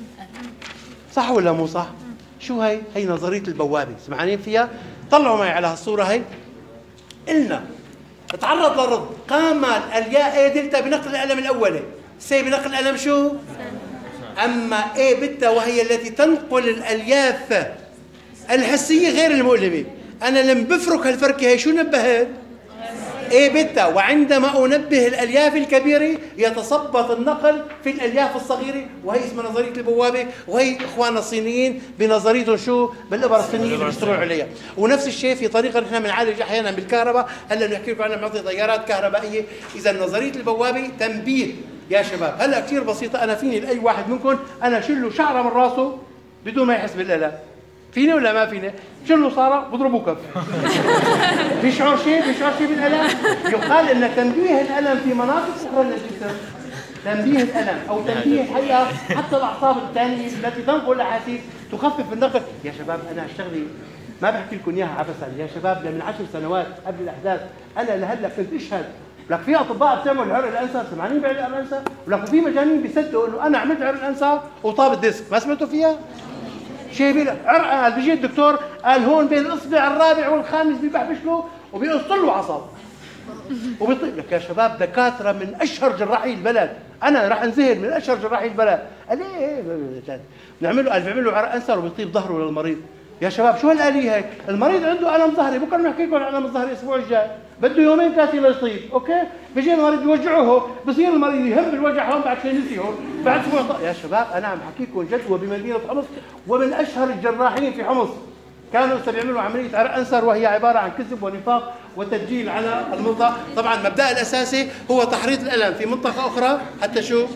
صح ولا مو صح؟ شو هي؟ هي نظرية البوابة، سمعانين فيها؟ طلعوا معي على هالصورة هي. قلنا تعرض للرض، قام الياء اي دلتا بنقل الألم الأولي، سي بنقل الألم شو؟ أما اي بتا وهي التي تنقل الألياف الحسية غير المؤلمة. أنا لما بفرك هالفركة هي شو نبهت؟ اي بتا، وعندما أنبه الألياف الكبيرة يتصبت النقل في الألياف الصغيرة، وهي اسمها نظرية البوابة، وهي إخواننا الصينيين بنظريتهم شو؟ بالإبر الصينية اللي بيشتغلوا عليها. ونفس الشيء في طريقة نحن بنعالج أحيانا بالكهرباء، هلا بنحكي لكم عنها بنعطي تيارات كهربائية. إذا نظرية البوابة تنبيه يا شباب. هلا كثير بسيطة، أنا فيني لأي واحد منكم أنا شله شعرة من راسه بدون ما يحس بالألم. فيني ولا ما فيني؟ شنو صار؟ بضربوا كف. بيشعر شيء؟ بيشعر شيء بالألم؟ يقال إن تنبيه الألم في مناطق أخرى للجسم، تنبيه الألم أو تنبيه الحقيقة حتى الأعصاب الثانية التي تنقل الأحاسيس تخفف النقل. يا شباب أنا شغلي ما بحكي لكم إياها عبثا، يا شباب من عشر سنوات قبل الأحداث أنا لهلا كنت أشهد لك في أطباء بتعمل عرق الأنسة، سمعانين بعرق الأنسة؟ ولك في مجانين بيصدقوا إنه أنا عملت عرق الأنسة وطاب الديسك، ما سمعتوا فيها؟ شيء بيلا عرق. قال بيجي الدكتور قال هون بين الاصبع الرابع والخامس بيبحبش له وبيقص له عصب وبيطيب لك. يا شباب دكاتره من اشهر جراحي البلد، انا راح انزهر من اشهر جراحي البلد. قال ايه بنعمل له؟ قال بيعمل له عرق انسر وبيطيب ظهره للمريض. يا شباب شو هالآلية هيك؟ المريض عنده الم ظهري، بكره بنحكي لكم عن الم الظهري الاسبوع الجاي، بده يومين ثلاثه ليطيب، اوكي؟ بيجي المريض بيوجعه هون، بصير المريض يهم بالوجع هون بعد شيء نسي هون، بعد اسبوع. يا شباب انا عم بحكي لكم جد، وبمدينه حمص ومن اشهر الجراحين في حمص كانوا بيعملوا عمليه عرق انسر، وهي عباره عن كذب ونفاق وتسجيل على المرضى. طبعا مبدأ الاساسي هو تحريض الالم في منطقه اخرى حتى شو؟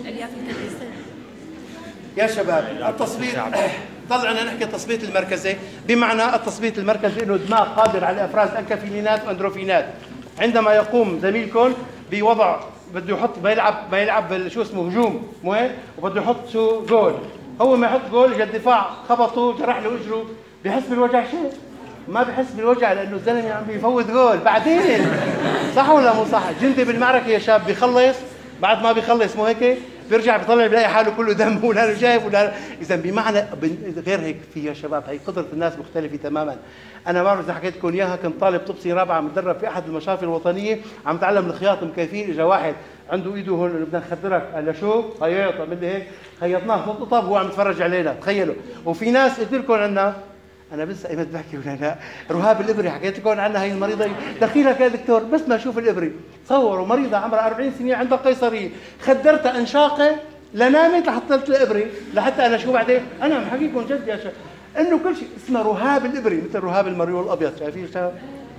يا شباب التصويت طلعنا نحكي التصبيط المركزي، بمعنى التصبيط المركزي انه دماغ قادر على افراز انكافيلينات واندروفينات. عندما يقوم زميلكم بوضع بده يحط ما يلعب ما يلعب شو اسمه هجوم مو هيك، وبده يحط شو جول، هو ما يحط جول اجى الدفاع خبطه جرح له اجره، بحس بالوجع شيء؟ ما بحس بالوجع لانه الزلمه عم بيفوت جول بعدين. صح ولا مو صح؟ جندي بالمعركه يا شاب بيخلص، بعد ما بيخلص مو هيك بيرجع بيطلع بيلاقي حاله كله دم ولا جايب ولا. اذا بمعنى غير هيك في يا شباب هي قدره الناس مختلفه تماما. انا بعرف اذا حكيت لكم اياها، كنت طالب طب سنه رابعه متدرب في احد المشافي الوطنيه عم تعلم الخياط مكيفين، اجى واحد عنده ايده هون بدنا نخدرك، قال له شو؟ خياط، عمل لي هيك خيطناه خط قطب وهو عم يتفرج علينا، تخيلوا. وفي ناس قلت لكم عنا، انا بس ايمت بحكي ولا لا، رهاب الابري حكيت لكم عنها، هي المريضه دخيلك يا دكتور بس ما اشوف الابري. تصوروا مريضه عمرها أربعين سنه عندها قيصريه، خدرتها انشاقه لنامت لحطيت الابري لحتى انا شو بعدين؟ انا عم بحكي لكم جد يا شباب انه كل شيء اسمه رهاب الابري، مثل رهاب المريول الابيض، شايفين شباب؟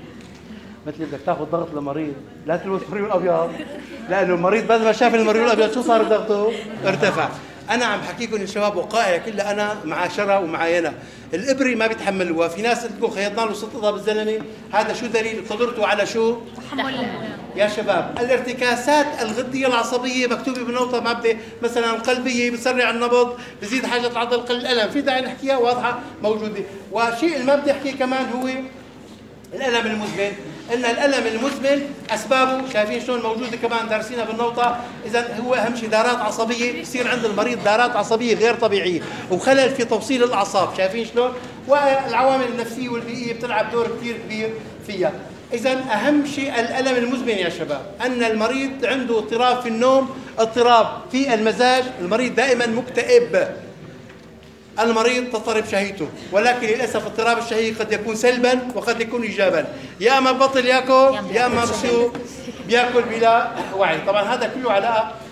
مثل بدك تاخذ ضغط لمريض لا تلبس مريول ابيض، لانه المريض بعد ما شاف المريول الابيض شو صار ضغطه؟ ارتفع. انا عم بحكي لكم يا شباب وقائع كلها انا معاشره ومعاينه. الابري ما بيتحملوها، في ناس تقول خيطنا له ست قطب بالزلمه، هذا شو دليل قدرته على شو؟ تحمل. يا شباب الارتكاسات الغديه العصبيه مكتوبه بنقطه مبدا مثلا القلبيه بتسرع النبض، بزيد حاجه العضل قل الالم، في داعي نحكيها واضحه موجوده. والشيء اللي ما بدي احكيه كمان هو الالم المزمن. ان الالم المزمن اسبابه شايفين شلون موجوده كمان دارسينها بالنوطه. اذا هو اهم شيء دارات عصبيه، بصير عند المريض دارات عصبيه غير طبيعيه وخلل في توصيل الاعصاب، شايفين شلون؟ والعوامل النفسيه والبيئيه بتلعب دور كثير كبير فيها. اذا اهم شيء الالم المزمن يا شباب، ان المريض عنده اضطراب في النوم، اضطراب في المزاج، المريض دائما مكتئب، المريض تضطرب شهيته، ولكن للاسف اضطراب الشهيه قد يكون سلبا وقد يكون ايجابا، يا اما بطل ياكل يا اما بصير بياكل بلا وعي. طبعا هذا كله علاقه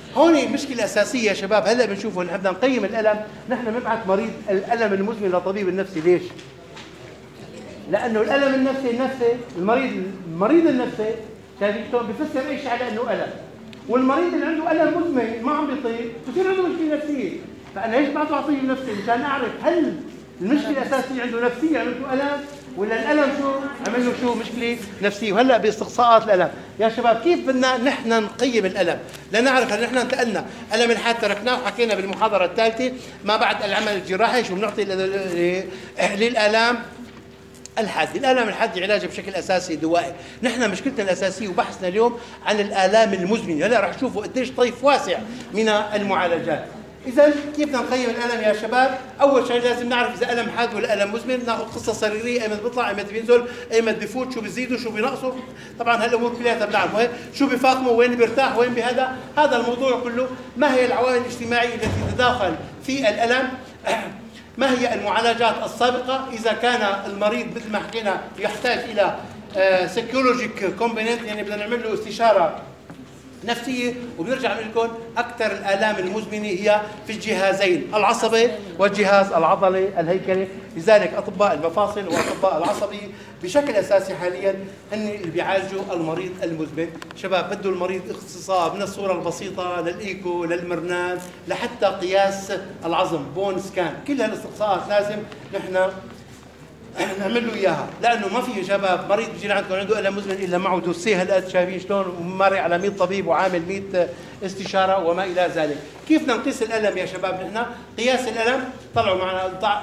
هون المشكله الاساسيه يا شباب. هلا بنشوفه نحن بدنا نقيم الالم، نحن بنبعث مريض الالم المزمن لطبيب النفسي. ليش؟ لانه الالم النفسي النفسي المريض المريض النفسي شايفين شلون بفسر اي شيء على انه الم، والمريض اللي عنده الم مزمن ما عم بيطيب بصير عنده مشكله نفسيه. فانا ليش بعطه طبيب نفسي؟ مشان اعرف هل المشكله الاساسيه عنده نفسيه عنده الم، ولا الالم شو عمل له شو مشكله نفسيه. وهلا باستقصاءات الالم يا شباب كيف بدنا نحن نقيم الالم لنعرف هل نحن انتقلنا الم الحاد تركناه وحكينا بالمحاضره الثالثه ما بعد العمل الجراحي شو بنعطي للالام الحاد. الالم الحاد علاجه بشكل اساسي دوائي. نحن مشكلتنا الاساسيه وبحثنا اليوم عن الالام المزمنه. هلا رح تشوفوا قديش طيف واسع من المعالجات. إذا كيف بدنا نقيم الألم يا شباب؟ أول شيء لازم نعرف إذا ألم حاد ولا ألم مزمن، ناخذ قصة سريرية أيمت بيطلع أيمت بينزل أيمت بفوت، شو بيزيدوا شو بينقصوا، طبعا هالأمور كلها بنعرفها، شو بيفاقموا وين بيرتاح وين بهذا، هذا الموضوع كله. ما هي العوامل الاجتماعية التي تتداخل في الألم؟ ما هي المعالجات السابقة؟ إذا كان المريض مثل ما حكينا يحتاج إلى سيكولوجيك كومبوننت، يعني بدنا نعمل له استشارة نفسيه. وبنرجع نقول لكم اكثر الالام المزمنه هي في الجهازين العصبي والجهاز العضلي الهيكلي. لذلك اطباء المفاصل واطباء العصبيه بشكل اساسي حاليا هن اللي بيعالجوا المريض المزمن. شباب بده المريض اختصاص من الصوره البسيطه للايكو للمرنان لحتى قياس العظم بون سكان، كل هالاستقصاءات لازم نحن نعمل له اياها، لانه ما في شباب مريض بيجي عندكم عنده الم مزمن الا معه دوسيه هالقد، شايفين شلون وماري على مية طبيب وعامل مية استشاره وما الى ذلك. كيف بدنا نقيس الالم يا شباب؟ نحن قياس الالم طلعوا معنا ضع...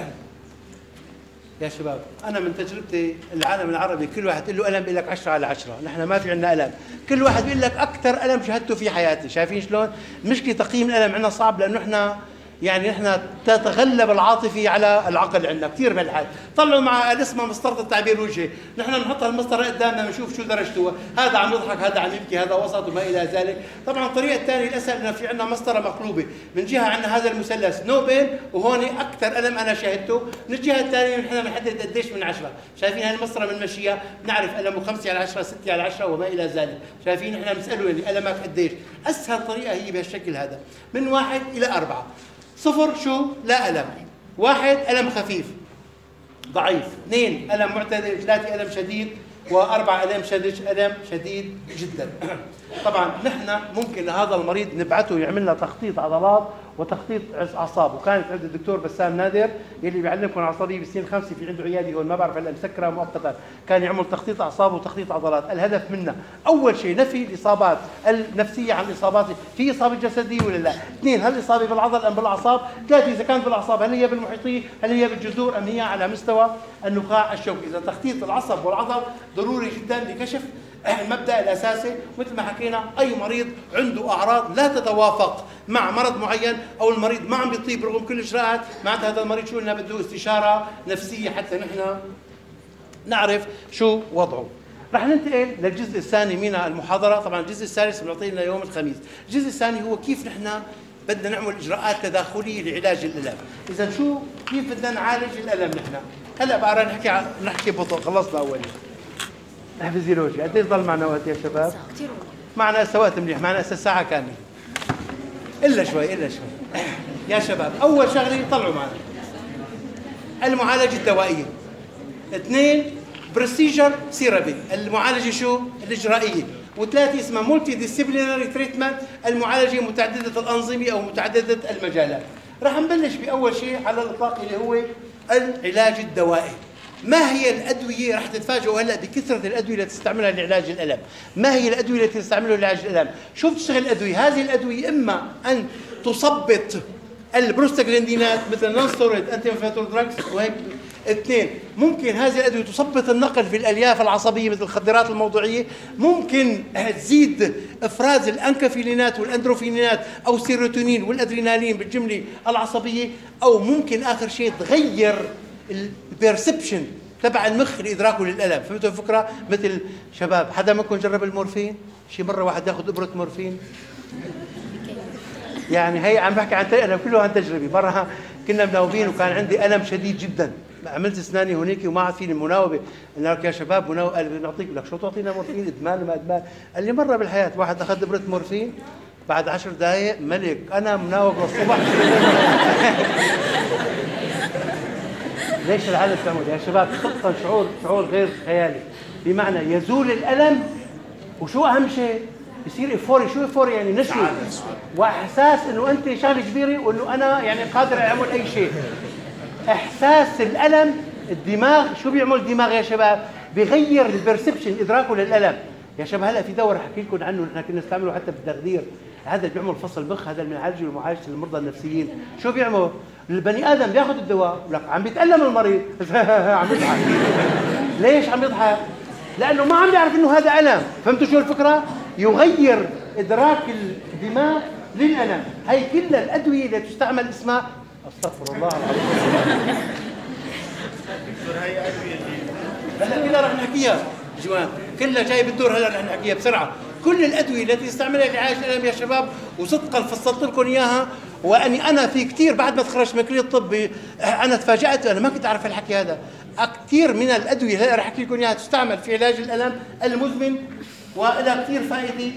يا شباب انا من تجربتي العالم العربي كل واحد تقول له الم بيقول لك عشرة على عشرة، نحن ما في عندنا الم، كل واحد بيقول لك اكثر الم شهدته في حياتي. شايفين شلون؟ المشكله تقييم الالم عندنا صعب، لانه احنا يعني نحن تتغلب العاطفه على العقل عندنا كثير من الحال. طلعوا مع الاسم مسطره التعبير الوجهي، نحن بنحط المسطره قدامنا بنشوف شو درجته، هذا عم يضحك هذا عم يبكي هذا وسط وما الى ذلك. طبعا الطريقه الثانيه الاسهل انه في عندنا مسطره مقلوبه، من جهه عندنا هذا المثلث نو بين وهون اكثر الم انا شاهدته، من الجهه الثانيه نحن بنحدد قديش من عشرة. شايفين هاي المسطره بنمشيها بنعرف المه خمسة على عشرة ستة على عشرة وما الى ذلك. شايفين نحن بنساله يعني المك قديش؟ اسهل طريقه هي بهالشكل هذا، من واحد الى أربعة. صفر شو؟ لا ألم، واحد ألم خفيف ضعيف، اثنين ألم معتدل، ثلاثة ألم شديد، وأربعة ألم شديد ألم شديد جدا. طبعا نحن ممكن لهذا المريض نبعته يعمل لنا تخطيط عضلات وتخطيط اعصاب، وكانت عند الدكتور بسام نادر يلي بيعلمكم العصبيه بالسين خمسه في عنده عياده هون ما بعرف هلا مسكره مؤقتا، كان يعمل تخطيط اعصاب وتخطيط عضلات. الهدف منه اول شيء نفي الاصابات النفسيه عن الاصابات، في اصابه جسديه ولا لا؟ اثنين هل الاصابه بالعضل ام بالاعصاب؟ ثلاثه اذا كانت بالاعصاب هل هي بالمحيطيه؟ هل هي بالجذور ام هي على مستوى النخاع الشوكي؟ اذا تخطيط العصب والعضل ضروري جدا لكشف المبدأ الأساسي. مثل ما حكينا أي مريض عنده أعراض لا تتوافق مع مرض معين، أو المريض ما عم بيطيب رغم كل الإجراءات، معناتها هذا المريض شو لنا بده استشارة نفسية حتى نحن نعرف شو وضعه. رح ننتقل للجزء الثاني من المحاضرة. طبعا الجزء الثالث بنعطيه لنا يوم الخميس. الجزء الثاني هو كيف نحن بدنا نعمل إجراءات تداخلية لعلاج الألم. إذا شو كيف بدنا نعالج الألم نحن؟ هلا بقى نحكي نحكي ببطء، خلصنا أول فيزيولوجيا. قديش ضل معنا وقت يا شباب؟ كثير معنا هسه وقت منيح، معنا هسه ساعة كاملة إلا شوي إلا شوي. يا شباب أول شغلة طلعوا معنا المعالجة الدوائية. اثنين بروسيجر ثيرابي، المعالجة شو؟ الإجرائية. وثلاثة اسمها مولتي ديسيبلينري تريتمنت، المعالجة متعددة الأنظمة أو متعددة المجالات. راح نبلش بأول شيء على الإطلاق اللي هو العلاج الدوائي. ما هي الأدوية؟ راح تتفاجئوا هلا بكثرة الأدوية التي تستعملها لعلاج الألم. ما هي الأدوية التي تستعملها لعلاج الألم؟ شو بتشتغل الأدوية؟ هذه الأدوية إما أن تثبط البروستاجلاندينات مثل نون ستيرويد أنتي انفلاماتوري دراجز، وهيك. اثنين ممكن هذه الأدوية تثبط النقل في الألياف العصبية مثل الخدرات الموضوعية، ممكن تزيد إفراز الأنكافيلينات والأندروفينات أو السيروتونين والأدرينالين بالجملة العصبية، أو ممكن آخر شيء تغير البيرسبشن تبع المخ لادراكه للالم. فهمتوا الفكره؟ مثل شباب حدا منكم جرب المورفين؟ شي مره واحد ياخذ ابره مورفين؟ يعني هي عم بحكي عن انا كله عن تجربه. مره كنا مناوبين وكان عندي الم شديد جدا، عملت اسناني هونيك وما عاد فيني المناوبه. قلنا لك يا شباب مناوبه، قال نعطيك لك شو تعطينا مورفين؟ ادمان ما ادمان؟ قال لي مره بالحياه واحد اخذ ابره مورفين بعد عشر دقائق ملك، انا مناوب للصبح. ليش العالم تعمل يا شباب؟ خطه شعور شعور غير خيالي، بمعنى يزول الالم، وشو اهم شيء؟ يصير ايفوري. شو ايفوري؟ يعني نشوة واحساس انه انت شغله كبيره وانه انا يعني قادر اعمل اي شيء. احساس الالم، الدماغ شو بيعمل الدماغ يا شباب؟ بيغير البرسبشن، ادراكه للالم. يا شباب هلا في دواء رح احكي لكم عنه، نحن كنا نستعمله حتى بالتخدير، هذا اللي بيعمل فصل بخ، هذا اللي بنعالجه ومعالجه المرضى النفسيين. شو بيعمل؟ البني ادم بياخذ الدواء لك عم بيتالم المريض. عم يضحك. ليش عم يضحك؟ لانه ما عم يعرف انه هذا الم. فهمتوا شو الفكره؟ يغير ادراك الدماغ للالم. هي كلها الادويه اللي تستعمل اسمها، استغفر الله العظيم. هي ادويه هلا كلها رح نحكيها جوان، كلها جاي بالدور، هلا رح نحكيها بسرعه. كل الادويه التي تستعملها لعلاج الالم يا شباب، وصدقا فصلت لكم اياها، واني انا في كثير بعد ما تخرجت من كليه الطب انا تفاجات، انا ما كنت اعرف الحكي هذا. كثير من الادويه اللي رح احكي لكم اياها تستعمل في علاج الالم المزمن، والها كثير فائده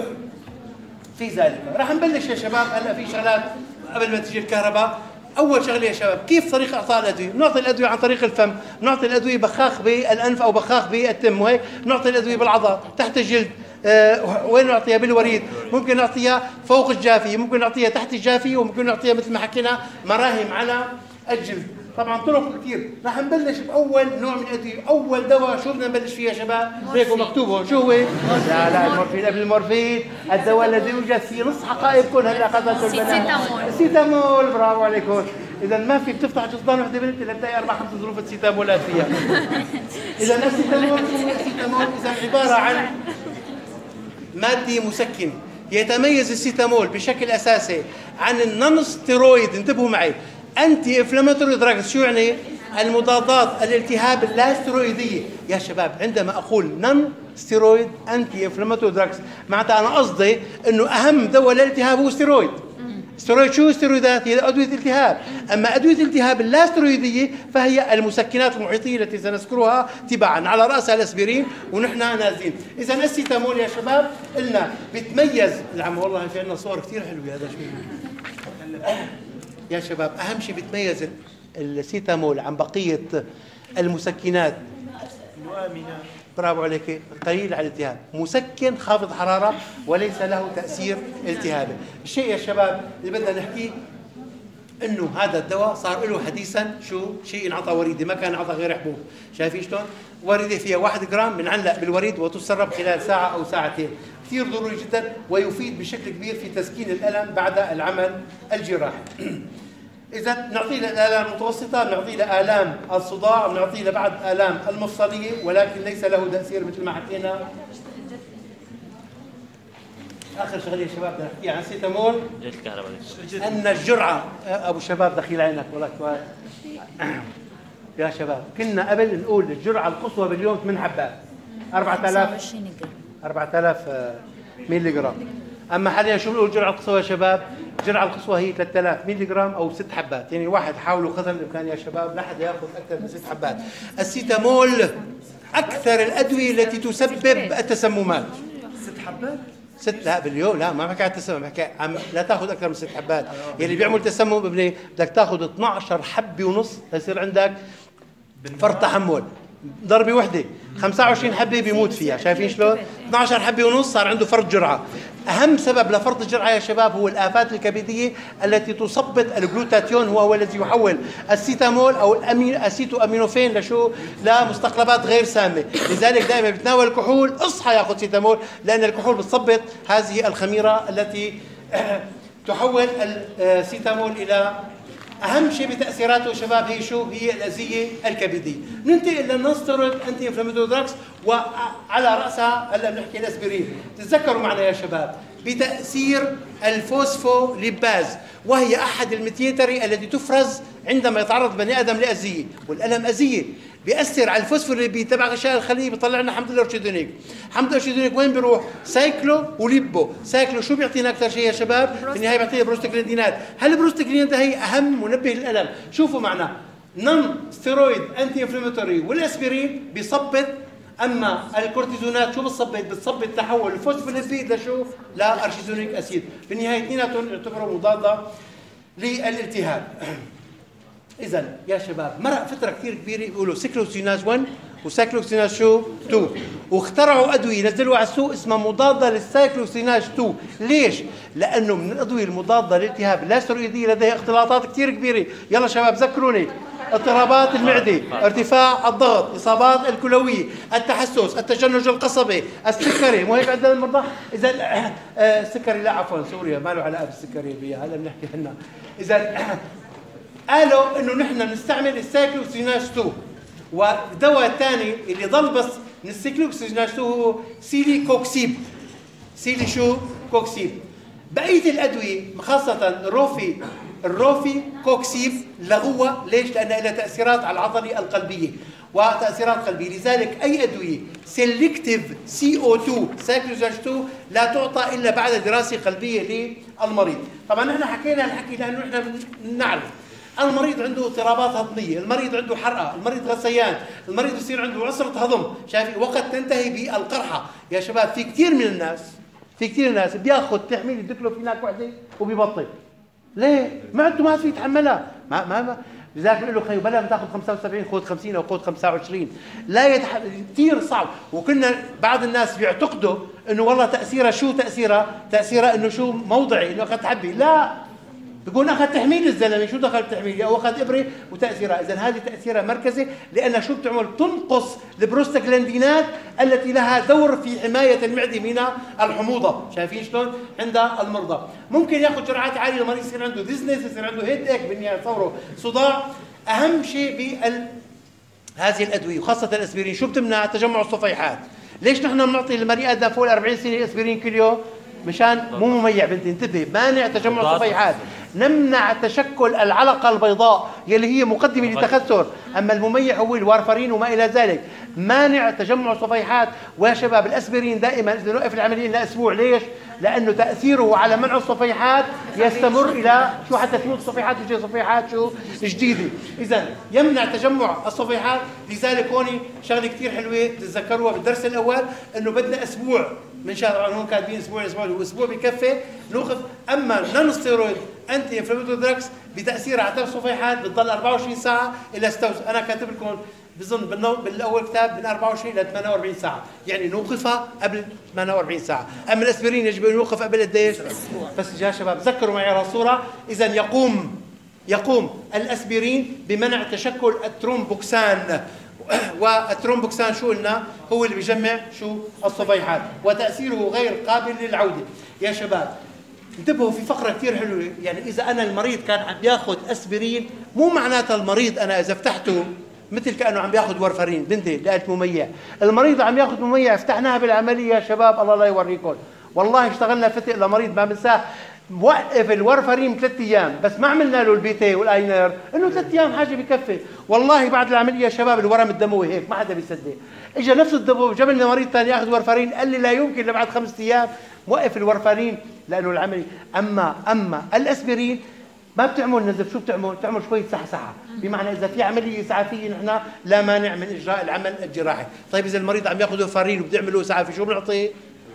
في ذلك. رح نبلش يا شباب. هلا في شغلات قبل ما تجي الكهرباء. اول شغله يا شباب، كيف طريقه اعطاء الادويه؟ بنعطي الادويه عن طريق الفم، بنعطي الادويه بخاخ بالانف او بخاخ بالتم، وهيك بنعطي الادويه بالعضل تحت الجلد. أه وين نعطيها؟ بالوريد. ممكن نعطيها فوق الجافي، ممكن نعطيها تحت الجافي، وممكن نعطيها مثل ما حكينا مراهم على الجلد. طبعا طرق كثير. رح نبلش باول نوع من الادويه. اول دواء شو بدنا نبلش فيه يا شباب؟ هيك مكتوب هون. شو هو؟ لا لا المورفين قبل المورفين، الدواء الذي يوجد في نص حقائبكم هلا اخذته البنات. السيتامول. برافو عليكم. اذا ما في بتفتح جصدان وحده بنت الا بتلاقي اربع خمس ظروف السيتامولات فيها. اذا السيتامول السيتامول اذا عباره عن ماده مسكنه. يتميز السيتامول بشكل اساسي عن النون ستيرويد. انتبهوا معي، انتي انفلاماتوري دراجز. شو يعني؟ المضادات الالتهاب اللا ستيرويديه يا شباب. عندما اقول نون ستيرويد انتي انفلاماتوري دراجز، معناتها انا قصدي انه اهم دواء للالتهاب هو ستيرويد. ستيرويد شو ستيرويدات؟ هي ادويه التهاب. اما ادويه الالتهاب اللا ستيرويديه فهي المسكنات المحيطيه التي سنذكرها تباعا، على راسها الاسبرين ونحن نازلين. اذا السيتامول يا شباب قلنا بتميز. نعم والله في عندنا صور كثير حلوه. هذا شو يا شباب؟ اهم شيء بتميز السيتامول عن بقيه المسكنات مؤمنات. برافو عليك، قليل على الالتهاب، مسكن خافض حراره وليس له تاثير التهابي. الشيء يا شباب اللي بدنا نحكيه انه هذا الدواء صار له حديثا شو شيء انعطى وريده، ما كان انعطى غير حبوب. شايفين شلون؟ وريده فيها واحد جرام بنعلق بالوريد وتسرب خلال ساعه او ساعتين. كثير ضروري جدا ويفيد بشكل كبير في تسكين الالم بعد العمل الجراحي. إذا بنعطيه للآلام المتوسطة، بنعطيه لآلام الصداع، بنعطيه لبعض آلام المفصلية، ولكن ليس له تأثير مثل ما حكينا. آخر شغلة يا شباب بدنا نحكي عن السيتامول، أن الجرعة. أبو شباب دخيل عينك والله. يا شباب كنا قبل نقول الجرعة القصوى باليوم ثمان حبات، أربعة آلاف أربعة آلاف ميلي جرام. أما حاليا شو بنقول الجرعة القصوى يا شباب؟ الجرعة القصوى هي ثلاثة آلاف ميلي جرام أو ست حبات. يعني واحد حاولوا قدر الإمكان يا شباب لا حدا ياخذ أكثر من ست حبات. السيتامول أكثر الأدوية التي تسبب التسممات. ست حبات؟ ست لا باليوم، لا ما بحكي عن التسمم، بحكي عم لا تاخذ اكثر من ست حبات. يلي بيعمل تسمم ابني بدك تاخذ اثنعش حبه ونص ليصير عندك فرط تحمل. ضربه وحده خمسة وعشرين حبه بيموت فيها. شايفين شلون؟ اثنعش حبه ونص صار عنده فرط جرعه. اهم سبب لفرط الجرعه يا شباب هو الافات الكبديه التي تثبط الجلوتاثيون، هو هو الذي يحول السيتامول او الاسيتو امينوفين لشو؟ لمستقلبات غير سامه. لذلك دائما بتناول الكحول اصحى ياخذ سيتامول، لان الكحول بتثبط هذه الخميره التي تحول السيتامول الى اهم شيء بتاثيراته شباب. هي شو؟ هي الاذيه الكبديه. ننتقل للنون-ستيرويد انتي انفلاماتوري دراجز، وعلى راسها هلا بنحكي الاسبرين. تتذكروا معنا يا شباب بتاثير الفوسفوليباز، وهي احد الميتيتري التي تفرز عندما يتعرض بني ادم لاذيه، والالم اذيه بيأثر على الفوسفوليبيد تبع غشاء الخليه، بيطلع لنا حمض الارشيدونيك. حمض الارشيدونيك وين بيروح؟ سايكلو وليبو. سايكلو شو بيعطينا اكثر شيء يا شباب؟ في النهايه بيعطينا بروستاجلاندينات. هل البروستاجلاندينات هي اهم منبه للالم؟ شوفوا معنا، نون ستيرويد انتي انفلاماتوري والاسبرين بيثبط اما الكورتيزونات شو بتصبت؟ بتصبت تحول الفوسفوليبيد لشو؟ لارشيزونيك اسيد، بالنهايه اثنيناتهم يعتبروا مضاده للالتهاب. اذا يا شباب مرق فتره كثير كبيره بيقولوا سيكلوكسيناز واحد وسايكلوكسيناز شو؟ اثنين، واخترعوا ادويه نزلوا على السوق اسمها مضاده للسايكلوكسيناز اثنين، ليش؟ لانه من الادويه المضاده للالتهاب لا سترويديه لديها اختلاطات كثير كبيره. يلا شباب ذكروني: اضطرابات المعده، ارتفاع الضغط، اصابات الكلويه، التحسس، التشنج القصبي، السكري. مو هيك عندنا المرضى؟ اذا السكري لا عفوا سوريا ما له علاقه بالسكري، هلا بنحكي عنها. اذا قالوا انه نحن بنستعمل السايكلوكسيناز اثنين، ودواء ثاني اللي ضل بس من السايكلوكسيناز اثنين هو سيلي كوكسيب. سيلي شو؟ كوكسيب. بقيه الادويه خاصه الروفي الروفي كوكسيب لغوها، ليش؟ لانها لها تاثيرات على العضله القلبيه وتاثيرات قلبيه، لذلك اي ادويه سيلكتيف سي او اثنين سايكلوكسيناز اثنين لا تعطى الا بعد دراسه قلبيه للمريض. طبعا نحن حكينا الحكي لانه نحن بنعرف المريض عنده اضطرابات هضميه، المريض عنده حرقه، المريض غثيان، المريض يصير عنده عسره هضم، شايف؟ وقد تنتهي بالقرحه. يا شباب في كثير من الناس في كثير الناس بياخذ تحميل الديكلوفيناك وحده وبيبطل. ليه؟ معدته ما في يتحملها، ما ما, ما. لذلك بنقول له خيو بلا ما تاخذ خمسة وسبعين خذ خمسين او خذ خمسة وعشرين. لا يتحمل، كثير صعب. وكنا بعض الناس بيعتقدوا انه والله تاثيرها شو تاثيرها؟ تاثيرها انه شو موضعي، انه اخذت حبي. لا، بيقول اخذ تحميل الزلمه، شو دخل تحميل؟ او اخذ ابره وتاثيرها. اذا هذه تاثيرها مركزي، لانها شو بتعمل؟ تنقص البروستاجلاندينات التي لها دور في حمايه المعده من الحموضه. شايفين شلون؟ عند المرضى ممكن ياخذ جرعات عاليه، المريض يصير عنده ديزنس، يصير عنده هيد ايك، بالنهايه يصوره صداع. اهم شيء بال هذه الادويه وخاصه الاسبرين، شو بتمنع؟ تجمع الصفيحات. ليش نحن بنعطي البني ادم فوق أربعين سنه اسبرين كل يوم؟ مشان مو مميع بنتي، انتبه، مانع تجمع الصفيحات، نمنع تشكل العلقه البيضاء يلي هي مقدمه للتخثر. اما المميع هو الوارفرين وما الى ذلك، مانع تجمع الصفيحات. ويا شباب الاسبرين دائما اذا نوقف العمليه لنا اسبوع، ليش؟ لانه تاثيره على منع الصفيحات يستمر الى شو؟ حتى تموت الصفيحات وتجي صفيحات شو؟ جديده. اذا يمنع تجمع الصفيحات. لذلك هون شغله كثير حلوه تتذكروها بالدرس الاول، انه بدنا اسبوع من شهر، هون كاتبين اسبوع اسبوع واسبوع بكفي نوقف. اما نون ستيرويد انتي انفلاماتوري دراكس بتاثيرها على الصفيحات بتضل أربعة وعشرين ساعه الى ستة وستين. انا كاتب لكم بظن بالاول كتاب من أربعة وعشرين الى ثمانية وأربعين ساعه، يعني نوقفها قبل ثمانية وأربعين ساعه. اما الاسبرين يجب ان يوقف قبل قديش؟ بس يا شباب ذكروا معي على الصوره. اذا يقوم يقوم الاسبرين بمنع تشكل الترومبوكسان، والترومبوكسان شو قلنا؟ هو اللي بيجمع شو؟ الصفيحات، وتاثيره غير قابل للعوده. يا شباب انتبهوا في فقره كثير حلوه، يعني اذا انا المريض كان عم بياخذ اسبرين، مو معناتها المريض انا اذا فتحته مثل كانه عم بياخذ وارفرين. بنتي لقيت مميع، المريض عم ياخذ مميع، فتحناها بالعمليه يا شباب الله لا يوريكم، والله اشتغلنا فتق لمريض ما بنساه، وقف الورفرين ثلاث ايام، بس ما عملنا له البيتي والاينر، انه ثلاث ايام حاجه بكفي. والله بعد العمليه يا شباب الورم الدموي هيك ما حدا بيصدق. اجى نفس الدموي جاب لنا مريض ثاني ياخذ ورفرين، قال لي لا يمكن لبعد خمسة ايام وقف الورفرين لانه العمليه. اما اما الاسبرين ما بتعمل نزف، شو بتعمل؟ بتعمل شويه صحصحه، بمعنى اذا في عمليه اسعافيه نحن لا مانع من اجراء العمل الجراحي. طيب اذا المريض عم ياخذ ورفرين وبده يعمل له اسعافي، شو بنعطيه؟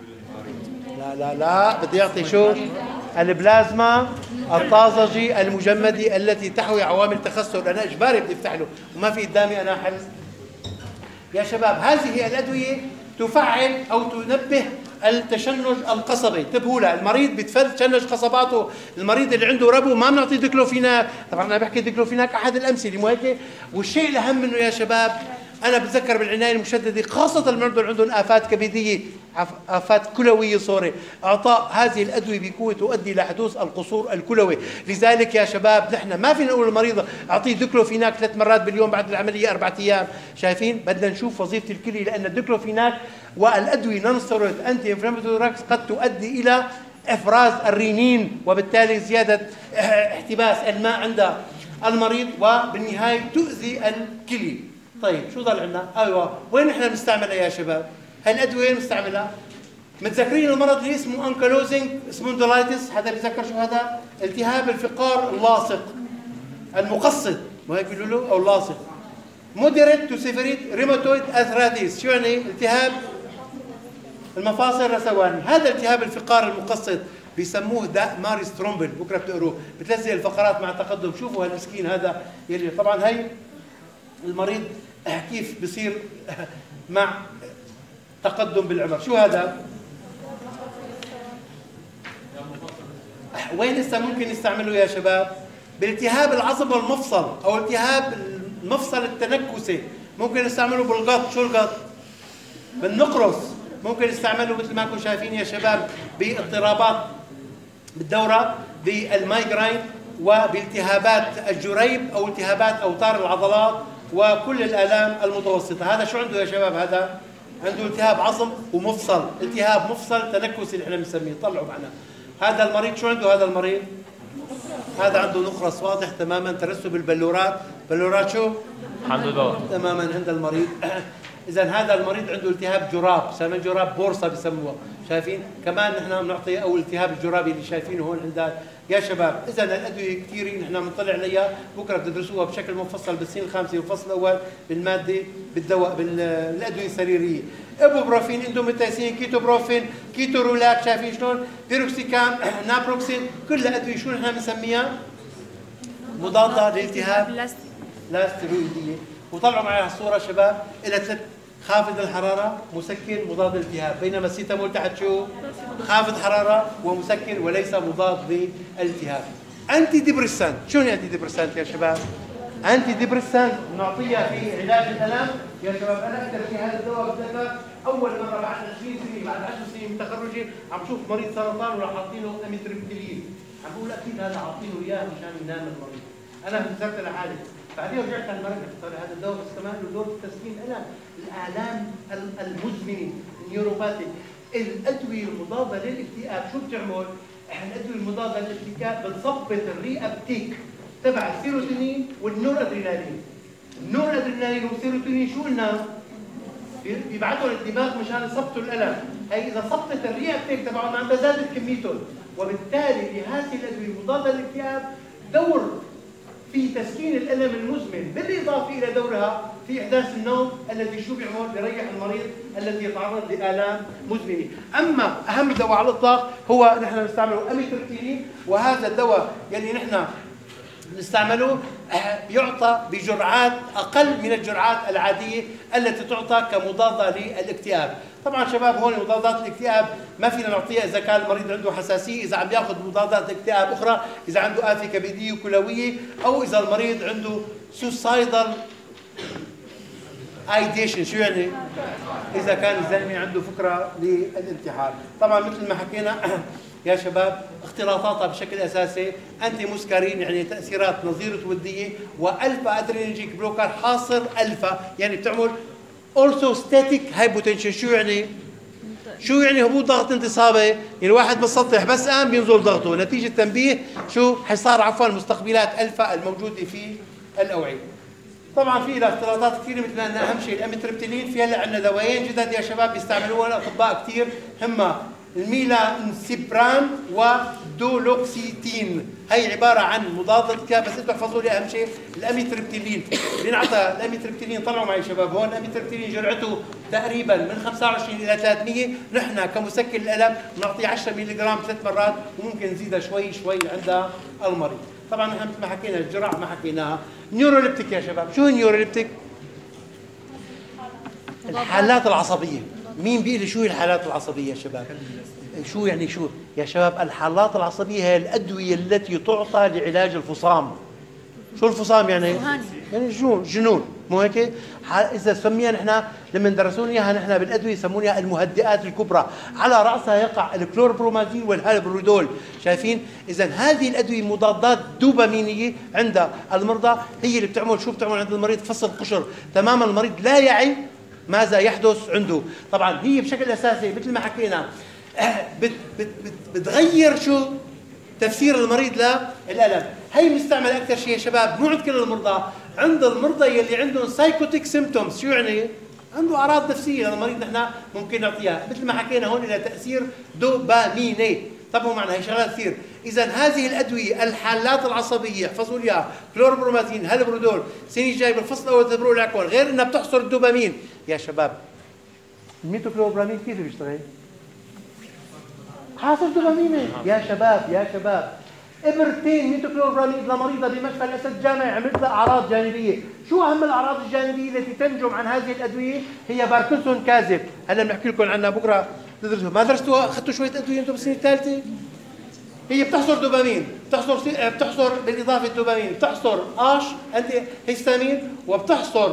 لا لا لا بده يعطي شو؟ البلازما الطازجي المجمدة التي تحوي عوامل تخثر. أنا إجباري بدي أفتح له وما في قدامي أنا حل. يا شباب هذه الأدوية تفعل أو تنبه التشنج القصبي. انتبهوا لها، المريض بيتشنج قصباته، المريض اللي عنده ربو ما بنعطيه ديكلوفيناك. طبعا أنا بحكي ديكلوفيناك أحد الأمثلة مو هيك؟ والشيء الأهم منه يا شباب، أنا بتذكر بالعناية المشددة خاصة المرضى اللي عندهم آفات كبدية، آفات كلوية صورة، إعطاء هذه الأدوية بقوة تؤدي إلى حدوث القصور الكلوي. لذلك يا شباب نحن ما فينا نقول للمريض أعطيه ديكلوفيناك ثلاث مرات باليوم بعد العملية أربعة أيام. شايفين؟ بدنا نشوف وظيفة الكلى، لأن الديكلوفيناك والأدوية نون ستيرويد أنتي انفلاماتوري دراجز قد تؤدي إلى إفراز الرينين، وبالتالي زيادة احتباس الماء عند المريض، وبالنهاية تؤذي الكلى. طيب شو ضل عندنا؟ ايوه وين احنا بنستعملها يا شباب؟ هاي الادويه وين بنستعملها؟ متذكرين المرض اللي اسمه انكلوزنج سبوندلايتس؟ حدا بيتذكر شو هذا؟ التهاب الفقار اللاصق المقصد، مو هيك بيقولوا له؟ او اللاصق. مودريت تو سيفيريت ريماتويد اثرايتس. شو يعني؟ التهاب المفاصل الرثواني. هذا التهاب الفقار المقصد بيسموه داء ماري سترومبل، بكره بتقروه، بتلزق الفقرات مع تقدم. شوفوا هالمسكين هذا يلي طبعا هي المريض كيف بصير مع تقدم بالعمر. شو هذا؟ وين لسه ممكن نستعمله يا شباب؟ بالالتهاب العصب والمفصل او التهاب المفصل التنكسي ممكن نستعمله بالقط. شو القط؟ بالنقرس. ممكن نستعمله مثل ما انتم شايفين يا شباب باضطرابات بالدوره، بالمايجرين، وبالتهابات الجريب او التهابات اوتار العضلات وكل الالام المتوسطه. هذا شو عنده يا شباب؟ هذا عنده التهاب عصب ومفصل، التهاب مفصل تنكسي اللي احنا بنسميه. طلعوا معنا هذا المريض. شو عنده هذا المريض؟ هذا عنده نقرس واضح تماما، ترسب البلورات. بلورات شو؟ الحمد لله تماما عند المريض. اذا هذا المريض عنده التهاب جراب، سمى جراب بورصه بسموها. شايفين؟ كمان نحن بنعطي او الالتهاب الجرابي اللي شايفينه هون عند يا شباب. اذا الادويه كثير نحن بنطلع عليها، بكره بتدرسوها بشكل مفصل بالسنه الخامسه والفصل الاول بالماده بالدواء بالادويه السريريه. ابوبروفين، اندوميتاسين، كيتوبروفين، كيتورولات. شايفين شلون؟ بيروكسيكام، نابروكسين، كلها ادويه شو نحن بنسميها؟ مضاده للالتهاب لا ستيرويديه. وطلعوا معي الصوره شباب، الى ثلاث: خافض الحراره، مسكن، مضاد للالتهاب. بينما السيتامول تحت شو؟ خافض حراره ومسكن وليس مضاد للالتهاب. انتي ديبريسانت. شو يعني انتي ديبريسانت يا شباب؟ انتي ديبريسانت نعطيها في علاج الالم يا شباب. انا اكثر في هذا الدواء بتذكر اول مره بعد عشرين سنه، بعد عشر سنين من تخرجي، عم شوف مريض سرطان وراح حاطينه اميتريبتيلين، عم بقول اكيد هذا عاطينه اياه مشان ينام المريض. انا فكرت لحالي، بعدين رجعت على المركز صار هذا الدواء بس كمان له دور تسكين الالم، الالام المزمنه، النيوروباثي. الادويه المضاده للاكتئاب شو بتعمل؟ احنا الادويه المضاده للاكتئاب بتظبط الري ابتيك تبع السيروتونين والنور ادرينالين. النور ادرينالين والسيروتونين شو قلنا؟ بيبعثوا للدماغ مشان يظبطوا الالم. هي اذا ظبطت الري ابتيك تبعهم عندها زادت كميتهم، وبالتالي لهذه الادويه المضاده للاكتئاب دور في تسكين الالم المزمن، بالاضافه الى دورها في احداث النوم الذي شو بيعمل؟ بيريح المريض الذي يتعرض لالام مزمنه. اما اهم دواء على الاطلاق هو نحن بنستعمله اميتريبتيلين، وهذا الدواء يلي نحن بنستعمله يعطى بجرعات اقل من الجرعات العاديه التي تعطى كمضاده للاكتئاب. طبعا شباب هون مضادات الاكتئاب ما فينا نعطيها اذا كان المريض عنده حساسيه، اذا عم ياخذ مضادات اكتئاب اخرى، اذا عنده آفة كبديه وكلويه، او اذا المريض عنده سوسايدال ايديشن. شو يعني؟ اذا كان الزلمه عنده فكره للانتحار. طبعا مثل ما حكينا يا شباب اختلاطاتها بشكل اساسي انتي مسكرين، يعني تاثيرات نظيره وديه، والفا ادرينرجيك بلوكر حاصر الفا، يعني بتعمل اورثوستاتيك هايبوتنشن. شو يعني؟ شو يعني هبوط ضغط انتصابي؟ يعني الواحد بالسطح بس قام بينزل ضغطه نتيجه تنبيه شو حصار عفوا مستقبلات الفا الموجوده في الاوعيه. طبعا في لها اختلاطات كثيره مثل ان اهم شيء الاميتريبتيلين. في هلا عندنا دوايين جدد يا شباب بيستعملوها الاطباء كثير، هما الميلانسيبرام ودولوكسيتين. هي عباره عن مضاد اكتئاب، بس انتم احفظوا لي اهم شيء الاميتريبتيلين. بينعطى الاميتريبتيلين، طلعوا معي شباب هون، الاميتريبتيلين جرعته تقريبا من خمسة وعشرين الى ثلاثمية. نحن كمسكن الالم بنعطيه عشرة ملغ ثلاث مرات، وممكن نزيدها شوي شوي عند المريض. طبعا نحن مثل ما حكينا الجرعه ما حكيناها. نيوروليبتيك يا شباب. شو النيوروليبتيك؟ الحالات العصبيه. مين بيقول لي شو هي الحالات العصبيه يا شباب؟ شو يعني شو يا شباب؟ الحالات العصبيه هي الادويه التي تعطى لعلاج الفصام. شو الفصام يعني؟ يعني جنون، جنون مو هيك؟ اذا سميها نحن لما درسونا اياها نحن بالادويه يسمونها المهدئات الكبرى، على راسها يقع الكلوربرومازين والهالبرودول. شايفين؟ اذا هذه الادويه مضادات دوبامينيه عند المرضى هي اللي بتعمل شو؟ بتعمل عند المريض فصل قشر تماما، المريض لا يعي ماذا يحدث عنده. طبعا هي بشكل اساسي مثل ما حكينا بت بت بت بتغير شو؟ تفسير المريض للالم. هي بنستعمل اكثر شيء يا شباب مو عند كل المرضى، عند المرضى يلي عندهم سايكوتيك سيمبتومز. شو يعني؟ عنده اعراض نفسيه للمريض نحن ممكن نعطيها، مثل ما حكينا هون لها تاثير دوباميني. انتبهوا معنا، هي شغلات كثير. اذا هذه الادويه الحالات العصبيه احفظوا لي اياها، كلوربرومازين، هالبرودول، السنه الجاي بالفصل الاول تدبروا العكون، غير انها بتحصر الدوبامين. يا شباب الميتوكلوبرامين كيف بيشتغل؟ حاصر دوبامين يا شباب يا شباب. ابرتين ميتوكلوبرامين لمريضه بمشفى الاسد الجامعي عملت لها اعراض جانبيه. شو اهم الاعراض الجانبيه التي تنجم عن هذه الادويه؟ هي باركنسون كاذب. هلا بنحكي لكم عنها بكره تدرسوها. ما درستوها؟ اخذتوا شويه ادويه انتم بالسنه الثالثه؟ هي بتحصر دوبامين، بتحصر بتحصر بالاضافه الدوبامين، بتحصر اش انتي هيستامين، وبتحصر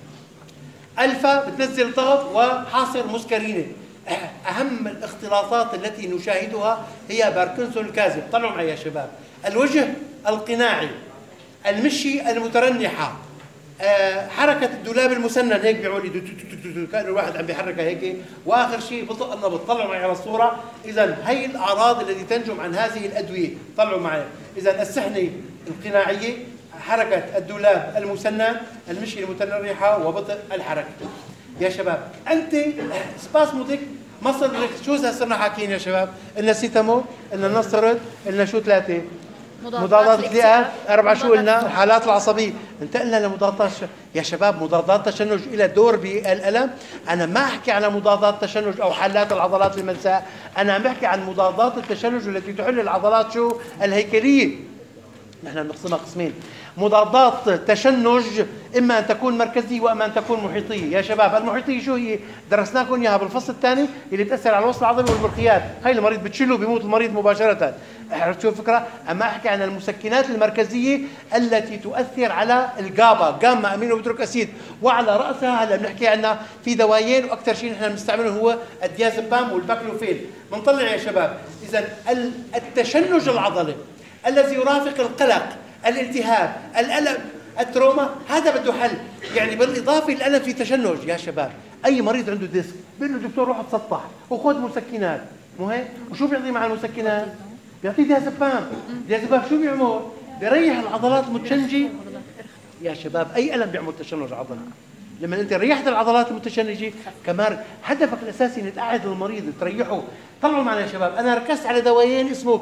الفا بتنزل ضغط، وحاصر مسكرينه. اهم الاختلاطات التي نشاهدها هي باركنسون الكاذب. طلعوا معي يا شباب. الوجه القناعي، المشي المترنحه، أه حركه الدولاب المسنن هيك بيعمل كان الواحد عم بيحركها هيك، واخر شيء بطء النبض. طلعوا معي على الصوره. اذا هي الاعراض التي تنجم عن هذه الادويه. طلعوا معي. اذا السحنه القناعيه، حركه الدولاب المسنن، المشي المترنحه، وبطء الحركه. يا شباب انت سباسموديك مصر شو صرنا حاكيين يا شباب؟ قلنا سيتامول، قلنا نصرد، قلنا شو ثلاثه؟ مضادات الاكتئاب. أربعة شو قلنا؟ الحالات العصبية. انتقلنا لمضادات ش... يا شباب مضادات التشنج إلى دور بالألم. أنا ما أحكي على مضادات التشنج أو حالات العضلات الملساء، أنا عم بحكي عن مضادات التشنج التي تحل العضلات شو؟ الهيكلية. نحن بنقسمها قسمين. مضادات تشنج اما ان تكون مركزيه واما ان تكون محيطيه. يا شباب المحيطيه شو هي؟ درسناكم اياها بالفصل الثاني، اللي بتاثر على الوصل العضلي والبرقيات. هاي المريض بتشيله بيموت المريض مباشره. عرفت شو الفكره؟ اما احكي عن المسكنات المركزيه التي تؤثر على الجابا، جاما امينو بتروك اسيد، وعلى راسها هلا بنحكي عنها في دوايين، واكثر شيء نحن بنستعمله هو الديازيبام والباكلوفين. بنطلع يا شباب اذا التشنج العضلي الذي يرافق القلق، الالتهاب، الألم، التروما، هذا بده حل. يعني بالإضافة للألم في تشنج يا شباب. أي مريض عنده ديسك بيقول له دكتور روح تسطح وخذ مسكنات، مو هيك؟ وشو بيعطيه مع المسكنات؟ بيعطيه ديازيبام. ديازيبام شو بيعمل؟ بيريح العضلات المتشنجة. يا شباب أي ألم بيعمل تشنج عضلي. لما أنت ريحت العضلات المتشنجة كمان هدفك الأساسي إن تقعد المريض تريحه. طلعوا معنا يا شباب. أنا ركزت على دوايين اسمه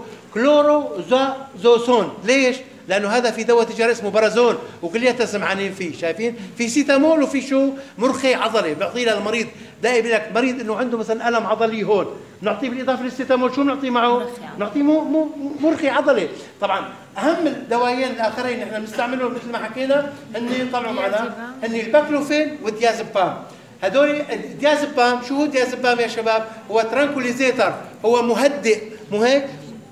كلوروزازون. ليش؟ لأنه هذا في دواء تجاري اسمه برازون وكلياتنا سمعانين فيه. شايفين؟ في سيتامول وفي شو؟ مرخي عضلي بيعطيه للمريض. دائما بيقول لك مريض انه عنده مثلا ألم عضلي هون، نعطيه بالإضافة للسيتامول شو بنعطيه معه؟ نعطيه مرخي عضلي. طبعا أهم الدوايين الآخرين نحن بنستعملهم مثل ما حكينا هن طلعوا معنا هن الباكلوفين والديازيبام. هدول الديازيبام شو هو الديازيبام يا شباب؟ هو ترانكوليزيتر، هو مهدئ، مو هيك؟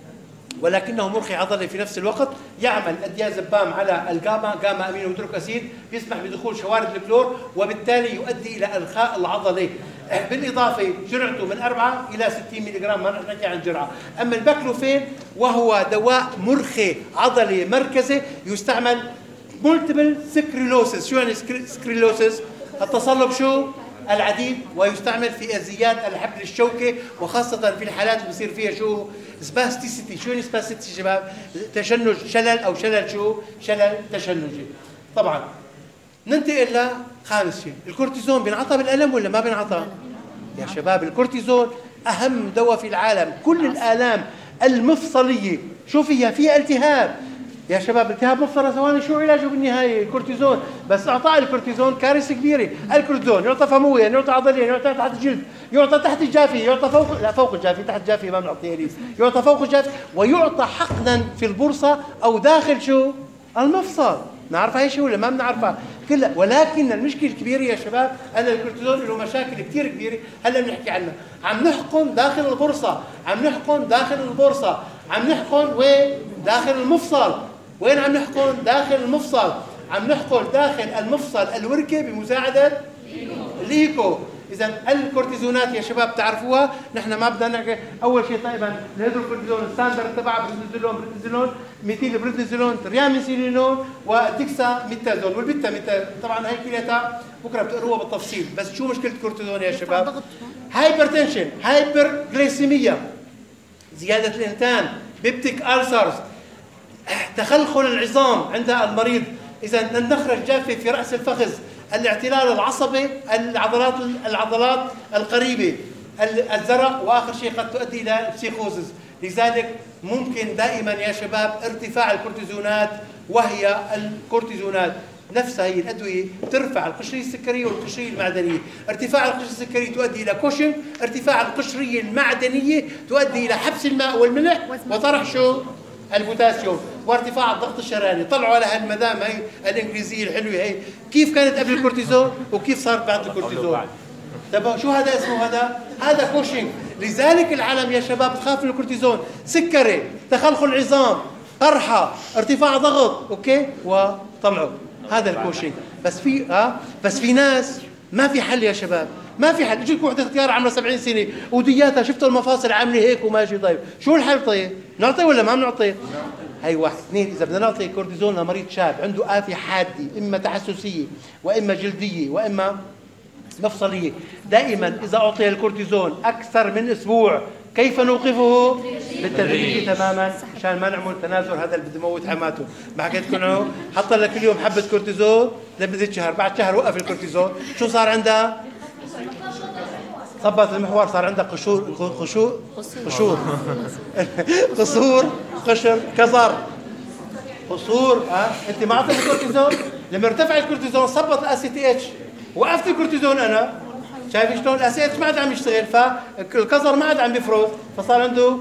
ولكنه مرخي عضلي في نفس الوقت. يعمل الديازيبام على الجاما، جاما امينو بتروك اسيد، يسمح بدخول شوارد الكلور، وبالتالي يؤدي الى الخاء العضلي. بالاضافه جرعته من أربعة الى ستين ملغ، ما رح نحكي عن جرعه. اما الباكلوفين وهو دواء مرخي عضلي مركزي يستعمل مولتيبل سكريلوسيس. شو يعني سكريلوسيس؟ التصلب شو؟ العديد، ويستعمل في ازيات الحبل الشوكي، وخاصه في الحالات اللي بصير فيها شو؟ سباستيسيتي. شو يعني سباستيسيتي شباب؟ تشنج شلل او شلل شو؟ شلل تشنجي. طبعا ننتقل لخامس شيء، الكورتيزون. بينعطى بالالم ولا ما بينعطى؟ يا شباب الكورتيزون اهم دواء في العالم. كل الالام المفصليه شو فيها؟ فيها التهاب يا شباب. التهاب مفصل ثواني شو علاجه بالنهايه؟ الكورتيزون. بس اعطاء الكورتيزون كارثه كبيره. الكورتيزون يعطى فمويا، يعطى عضليا، يعطى تحت الجلد، يعطى تحت الجافي، يعطى فوق لا فوق الجافي، تحت الجافي ما بنعطيه ليس، يعطى فوق الجافي، ويعطى حقنا في البرصه او داخل شو؟ المفصل. نعرفها هي شو ولا ما بنعرفها؟ كلها. ولكن المشكله الكبيره يا شباب ان الكورتيزون له مشاكل كثير كبيره هلا بنحكي عنها. عم نحقن داخل البرصه، عم نحقن داخل البرصه، عم نحقن وين؟ داخل المفصل. وين عم نحقن؟ داخل المفصل. عم نحقن داخل المفصل الوركي بمساعده الليكو. اذا الكورتيزونات يا شباب تعرفوها، نحن ما بدنا نحكي. اول شيء طيبا الهيدروكورتيزون الستاندرد تبعها بريدنيزولون، بريدنيزولون، ميثيل بريدنيزولون، ترياميثيلينون، وديكسا ميتازون، والبيتا ميتا. طبعا هي كلها بكره بتقروها بالتفصيل. بس شو مشكله الكورتيزون يا شباب؟ هايبرتنشن، هايبر جليسيميا، زياده الانتان، بيبتيك ألسرز، تخلخل العظام عند المريض، اذا النخره الجافه في راس الفخذ، الاعتلال العصبي، العضلات العضلات القريبه، الزرق، واخر شيء قد تؤدي الى البسيخوزز. لذلك ممكن دائما يا شباب ارتفاع الكورتيزونات، وهي الكورتيزونات نفسها هي الأدوية ترفع القشرية السكرية والقشرية المعدنية. ارتفاع القشرية السكرية تؤدي إلى كوشن، ارتفاع القشرية المعدنية تؤدي إلى حبس الماء والملح وطرح شو؟ البوتاسيوم، وارتفاع الضغط الشرياني. طلعوا على هالمدام هي الإنجليزية الحلوة هي كيف كانت قبل الكورتيزون وكيف صارت بعد الكورتيزون. طب شو هذا اسمه؟ هذا هذا كوشنج. لذلك العالم يا شباب تخاف من الكورتيزون، سكري، تخلخل عظام، قرحة، ارتفاع ضغط، اوكي، وطلعوا هذا الكوشنج. بس في اه بس في ناس ما في حل يا شباب، ما في حل. يجيك وحده اختيار عمرها سبعين سنه ودياتها شفتوا المفاصل عامله هيك وماشي. طيب شو الحل؟ طيب نعطيه ولا ما بنعطيه؟ هي واحد اثنين. اذا بدنا نعطي كورتيزون لمريض شاب عنده آفة حادة، اما تحسسيه واما جلديه واما مفصليه، دائما اذا اعطي الكورتيزون اكثر من اسبوع كيف نوقفه؟ بالتدريج تماما، عشان ما نعمل تنازل. هذا اللي بده يموت حماته. ما حكيت لكم انه حط لك كل يوم حبه كورتيزون لمده شهر، بعد شهر وقف الكورتيزون، شو صار عندها؟ ظبط المحور، صار عندها قشور قشور قشور قصور قشر كظر قصور. ها انت ما اعطيت الكورتيزون، لما ارتفع الكورتيزون ظبط الاس تي اتش، وقفت الكورتيزون انا، شايف شلون الاس تي اتش ما عاد عم يشتغل، فالكظر ما عاد عم بيفرز، فصار عنده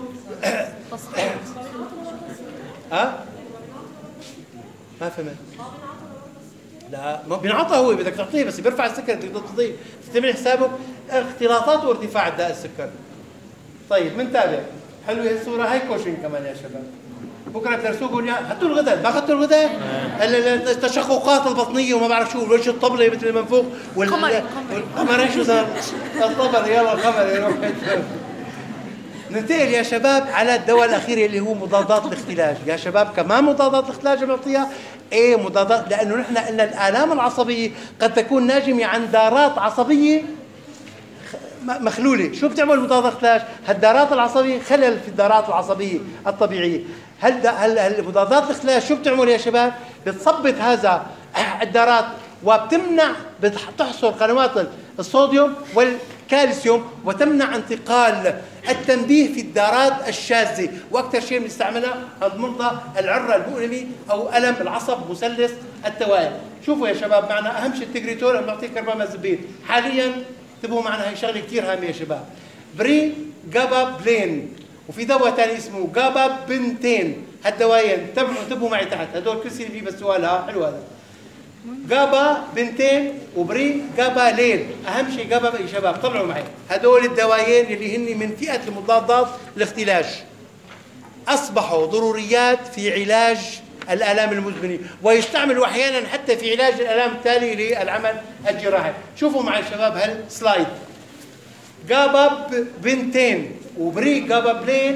ها ما فهمت. لا ما بينعطى، هو بدك تعطيه بس بيرفع السكر، بدك تعطيه تعمل حسابه اختلاطات وارتفاع الداء السكر. طيب بنتابع. حلوه هي الصوره، هاي كوشن كمان يا شباب. بكره بترسوكم اياه، حطوا الغداء، ما اخذتوا الغداء؟ التشققات البطنيه وما بعرف شو، الوجه الطبله مثل المنفوخ والقمر القمر شو صار؟ الطبل، يلا القمر يروح. ننتقل يا شباب على الدواء الاخير اللي هو مضادات الاختلاج. يا شباب كمان مضادات الاختلاج بنعطيها. ايه مضادات، لانه نحن قلنا الالام العصبيه قد تكون ناجمه عن دارات عصبيه مخلوله. شو بتعمل مضادات الاختلاج؟ هالدارات العصبيه خلل في الدارات العصبيه الطبيعيه. هل هل مضادات الاختلاج شو بتعمل يا شباب؟ بتثبط هذا الدارات وبتمنع، بتحصر قنوات الصوديوم والكالسيوم وتمنع انتقال التنبيه في الدارات الشاذة. واكثر شيء بنستعملها عند مرضى العرة المؤلمة او الم العصب مثلث التوائم. شوفوا يا شباب معنا اهم شيء التجريتور، بنعطيه كربامازepine حاليا. انتبهوا معنا، هي شغله كثير هامه يا شباب. بري جابا بلين، وفي دواء ثاني اسمه جابا بنتين. هالدوايين انتبهوا معي تحت، هدول كل سنه في بس سؤالها حلو. هذا جابا بنتين وبري جابا لين. اهم شيء جابا يا شباب، طلعوا معي هدول الدوايين اللي هن من فئه المضادات الاختلاج اصبحوا ضروريات في علاج الالام المزمنه، ويستعملوا احيانا حتى في علاج الالام التاليه للعمل الجراحي. شوفوا معي شباب هالسلايد. جابا بنتين وبري جابا بلين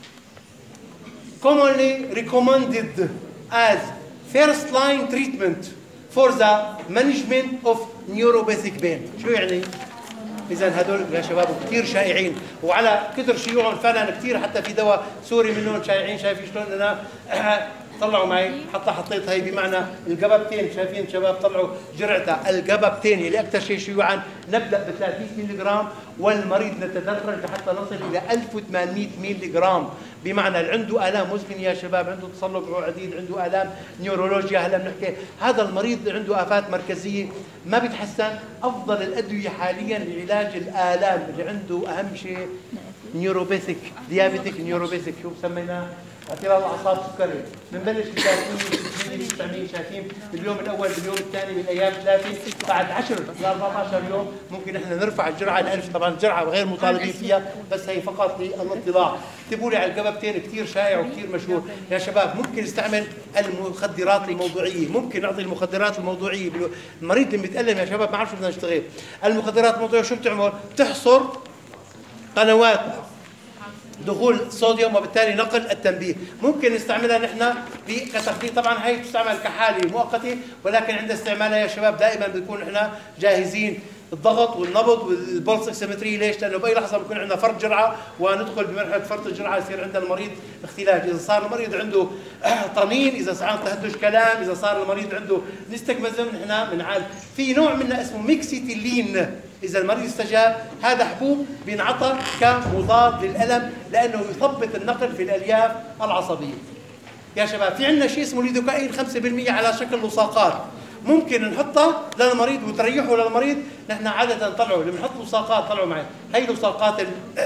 commonly recommended as first line treatment for the management of neuropathic pain. شو يعني؟ إذا هدول يا شباب كثير شائعين، وعلى كثر شيوعهم فعلا كثير، حتى في دواء سوري منهم شائعين. شايفين شلون انا طلعوا معي، حتى حطيت هي بمعنى الجابابتين. شايفين شباب طلعوا جرعتها الجابابتين اللي اكثر شيء شيوعا. نبدا ب ثلاثمئة ملغ والمريض نتدرج حتى نصل الى ألف وثمانمئة ملغ. بمعنى اللي عنده الام مزمنه يا شباب، عنده تصلب عديد، عنده الام نيورولوجيا، هلا بنحكي هذا المريض اللي عنده افات مركزيه ما بيتحسن، افضل الادويه حاليا لعلاج الالام اللي عنده اهم شيء نيوروباثيك ديابيتيك نيوروباثيك. شو سميناه؟ اعتلال الاعصاب السكري. بنبلش ب ثلاثمئة تسعمئة، شايفين باليوم الاول باليوم الثاني بالايام ثلاثه، بعد عشرة ل أربعة عشر يوم ممكن احنا نرفع الجرعه ل ألف. طبعا الجرعه غير مطالبين فيها، بس هي فقط للاطلاع. اكتبوا لي على الجابابتين، كثير شائع وكثير مشهور يا شباب. ممكن نستعمل المخدرات الموضوعيه، ممكن نعطي المخدرات الموضوعيه. المريض اللي بيتالم يا شباب ما عرف شو بدنا نشتغل. المخدرات الموضوعيه شو بتعمل؟ بتحصر قنوات دخول صوديوم وبالتالي نقل التنبيه. ممكن نستعملها نحن كتخدير. طبعا هي تستعمل كحاله مؤقته، ولكن عند استعمالها يا شباب دائما بنكون نحن جاهزين. الضغط والنبض والبولس اكسيمتري. ليش؟ لانه باي لحظه بيكون عندنا فرط جرعه وندخل بمرحله فرط الجرعه، يصير عند المريض اختلاج. اذا صار المريض عنده طنين، اذا صار تهدج كلام، اذا صار المريض عنده نستجمزم، نحن بنعالج. في نوع منها اسمه ميكسيتيلين. اذا المريض استجاب هذا حبوب بينعطى كمضاد للالم لانه يثبط النقل في الالياف العصبيه. يا شباب في عندنا شيء اسمه ليدوكاين خمسة بالمئة على شكل لصاقات، ممكن نحطها للمريض وتريحه للمريض. نحن عاده نطلعه لما نحط لصاقات، طلعوا معي هي لصاقات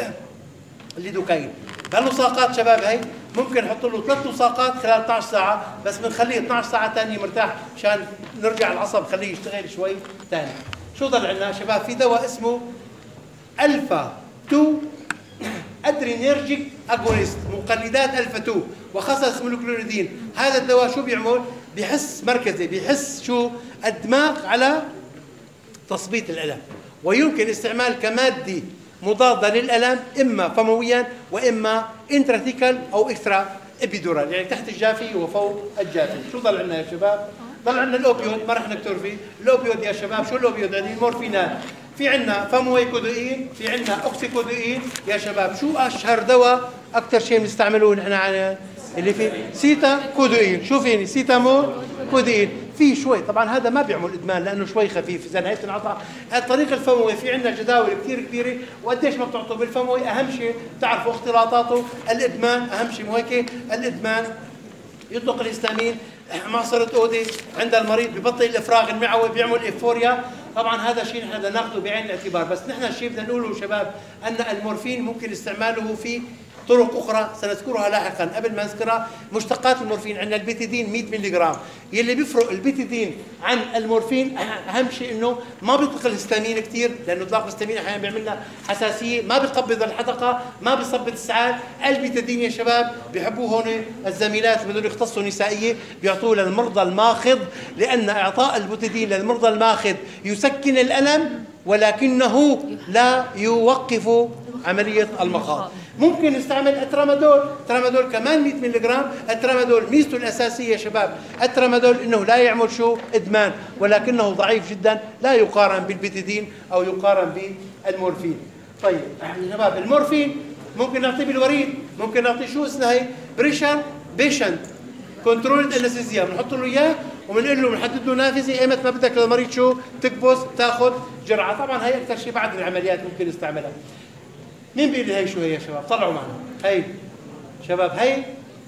الليدوكاين. بهاللصاقات شباب هي ممكن نحط له ثلاث لصاقات خلال اثنعش ساعه، بس بنخليه اثنعش ساعه ثانيه مرتاح مشان نرجع العصب خليه يشتغل شوي ثاني. شو ضل عندنا شباب؟ في دواء اسمه الفا تو ادرينيرجيك اجونست، مقلدات الفا تو وخصص مولكيولودين. هذا الدواء شو بيعمل؟ بيحس مركزي، بيحس شو الدماغ على تثبيط الالم، ويمكن استعمال كماده مضاده للالم اما فمويا واما انتراتيكال او اكسترا ابيدورال، يعني تحت الجافي وفوق الجافي. شو ضل عندنا يا شباب؟ ضل عندنا الاوبيود، ما رح نكتر فيه. الاوبيود يا شباب شو الاوبيود؟ يعني المورفينات. في عندنا فامويكودين، في عندنا اوكسيكودين. يا شباب شو اشهر دواء اكثر شيء بنستعملوه نحن على اللي فيه؟ سيتا كودين. شو فيني؟ سيتامو كودين. في شوي طبعا هذا ما بيعمل ادمان لانه شوي خفيف، اذا هي بتنعطى الطريق الفموي. في عندنا جداول كثير كبيره، وقديش ما بتعطوا بالفموي اهم شيء تعرفوا اختلاطاته. الادمان اهم شيء، مو هيك؟ الادمان يطلق الهستامين، معصرة اودي عند المريض ببطئ الافراغ المعوي، بيعمل ايفوريا. طبعا هذا شيء نحن بدنا ناخذه بعين الاعتبار، بس نحن الشيء بدنا نقوله شباب ان المورفين ممكن استعماله في طرق اخرى سنذكرها لاحقا. قبل ما نذكرها، مشتقات المورفين عندنا البيتيدين مئة مللي جرام. يلي بيفرق البيتيدين عن المورفين اهم شيء انه ما بيطلق الهستامين كثير، لانه اطلاق الهستامين احيانا بيعمل لنا حساسيه، ما بيقبض الحدقه، ما بيثبط السعال. البيتيدين يا شباب بيحبوه هون الزميلات بدهم يختصوا نسائيه، بيعطوه للمرضى الماخض، لان اعطاء البيتيدين للمرضى الماخض يسكن الالم ولكنه لا يوقف عمليه المخاض. ممكن نستعمل الترامادول، الترامادول كمان مئة مللي جرام. الترامادول ميزته الاساسيه يا شباب، الترامادول انه لا يعمل شو؟ ادمان، ولكنه ضعيف جدا، لا يقارن بالبيتيدين او يقارن بالمورفين. طيب يا شباب المورفين ممكن نعطيه بالوريد، ممكن نعطيه شو اسمها هي؟ بريشر بيشنت كنترول انستيزيا، بنحط له اياه وبنقول له بنحدد له نافذه ايمت ما بدك للمريض شو؟ تكبس تاخذ جرعه. طبعا هي اكثر شيء بعد العمليات ممكن نستعملها. مين بيقول لي هي شو هي يا شباب؟ طلعوا معنا هي شباب. هي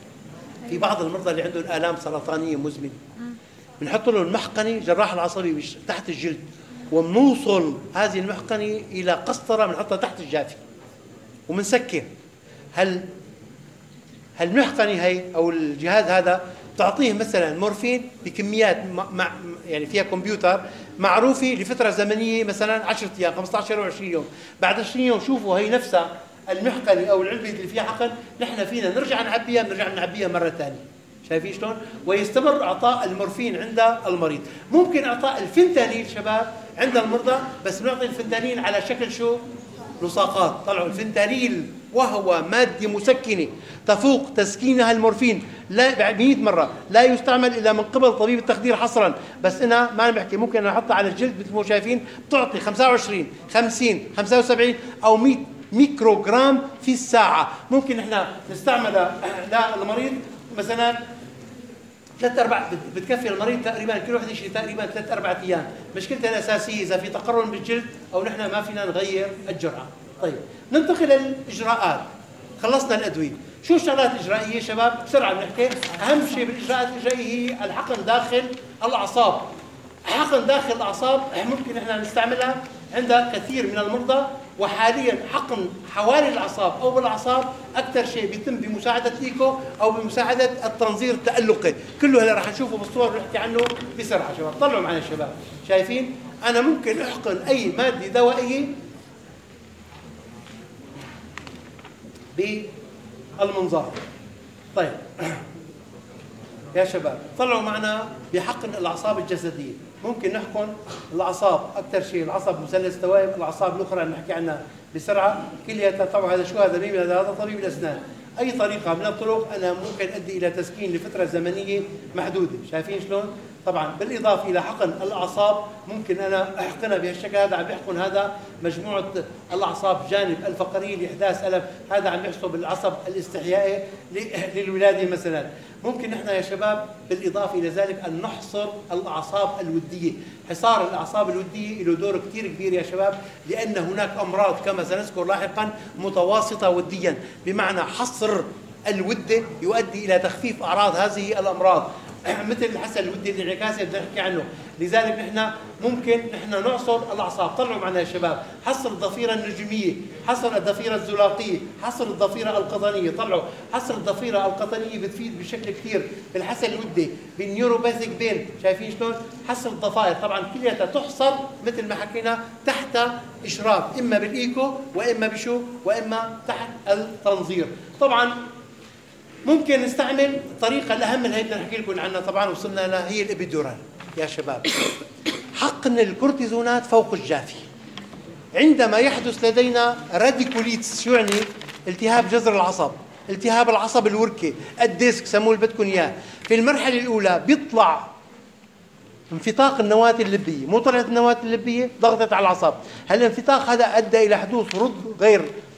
في بعض المرضى اللي عندهم آلام سرطانية مزمنة بنحط له المحقنة جراح العصبي تحت الجلد، وبنوصل هذه المحقنة إلى قسطرة بنحطها تحت الجافي وبنسكر. هل هالمحقنة هي أو الجهاز هذا تعطيه مثلا مورفين بكميات مع يعني فيها كمبيوتر معروفه لفتره زمنيه، مثلا عشرة ايام، خمسة عشر و عشرين يوم. بعد عشرين يوم شوفوا هي نفسها المحقنه او العلبه اللي فيها حقن نحن فينا نرجع نعبيها، بنرجع نعبيها مره ثانيه. شايفين شلون؟ ويستمر اعطاء المورفين عند المريض. ممكن اعطاء الفنتانيل شباب عند المرضى، بس بنعطي الفنتانيل على شكل شو؟ لصاقات. طلعوا الفنتانيل وهو ماده مسكنه تفوق تسكينها المورفين لا مئة مره، لا يستعمل الا من قبل طبيب التخدير حصرا. بس انا ما بحكي، ممكن انا احطها على الجلد مثل ما شايفين، بتعطي خمسة وعشرين خمسين خمسة وسبعين او مئة ميكرو جرام في الساعه. ممكن احنا نستعملها للمريض مثلا ثلاث اربع، بتكفي المريض تقريبا كل وحده شيء تقريبا ثلاث اربع ايام. مشكلتها الاساسيه اذا في تقرن بالجلد او نحن ما فينا نغير الجرعه. طيب ننتقل للاجراءات. خلصنا الادويه، شو الشغلات الاجرائيه شباب؟ بسرعه بنحكي. اهم شيء بالاجراءات الاجرائيه هي الحقن داخل الاعصاب. حقن داخل الاعصاب ممكن احنا نستعملها عند كثير من المرضى، وحاليا حقن حوالي الاعصاب او بالاعصاب اكثر شيء بيتم بمساعده الايكو او بمساعده التنظير التألقي. كله هلا رح نشوفه بالصور ونحكي عنه بسرعه شباب. طلعوا معنا شباب. شايفين؟ انا ممكن احقن اي ماده دوائيه بالمنظار. طيب يا شباب طلعوا معنا بحقن الاعصاب الجسديه. ممكن نحقن الاعصاب اكثر شيء العصب مثلث توائم، الاعصاب الاخرى اللي نحكي عنها بسرعه كلياتها. طبعا هذا شو؟ هذا مين؟ هذا طبيب الاسنان. اي طريقه من الطرق انا ممكن ادي الى تسكين لفتره زمنيه محدوده. شايفين شلون؟ طبعا بالاضافه الى حقن الاعصاب ممكن انا احقنها بهالشكل هذا، عم بيحقن هذا مجموعه الاعصاب جانب الفقري لاحداث الم، هذا عم يحصل العصب الاستحيائي للولاده مثلا. ممكن نحن يا شباب بالاضافه الى ذلك ان نحصر الاعصاب الوديه، حصار الاعصاب الوديه له دور كثير كبير يا شباب، لان هناك امراض كما سنذكر لاحقا متواسطه وديا، بمعنى حصر الوده يؤدي الى تخفيف اعراض هذه الامراض مثل الحسن الودي الانعكاسي بدنا نحكي عنه. لذلك نحن ممكن نحن نعصر الاعصاب. طلعوا معنا يا شباب حصر الضفيره النجميه، حصر الضفيره الزلاقيه، حصر الضفيره القطنيه. طلعوا حصر الضفيره القطنيه بتفيد بشكل كثير بالحسن الودي بالنيوروباثيك بين. شايفين شلون؟ حصر الضفائر طبعا كلياتها تحصر مثل ما حكينا تحت اشراف اما بالايكو واما بشو واما تحت التنظير. طبعا ممكن نستعمل طريقة الأهم اللي بدنا نحكي لكم عنها طبعا وصلنا لها، هي الإبيدورال يا شباب. حقن الكورتيزونات فوق الجافي عندما يحدث لدينا راديكوليتس. شو يعني؟ التهاب جذر العصب، التهاب العصب الوركي، الديسك سموه اللي بدكم اياه. في المرحلة الأولى بيطلع انفتاق النواة اللبية، مو طلعت النواة اللبية ضغطت على العصب، هالانفتاق هذا أدى إلى حدوث رد غير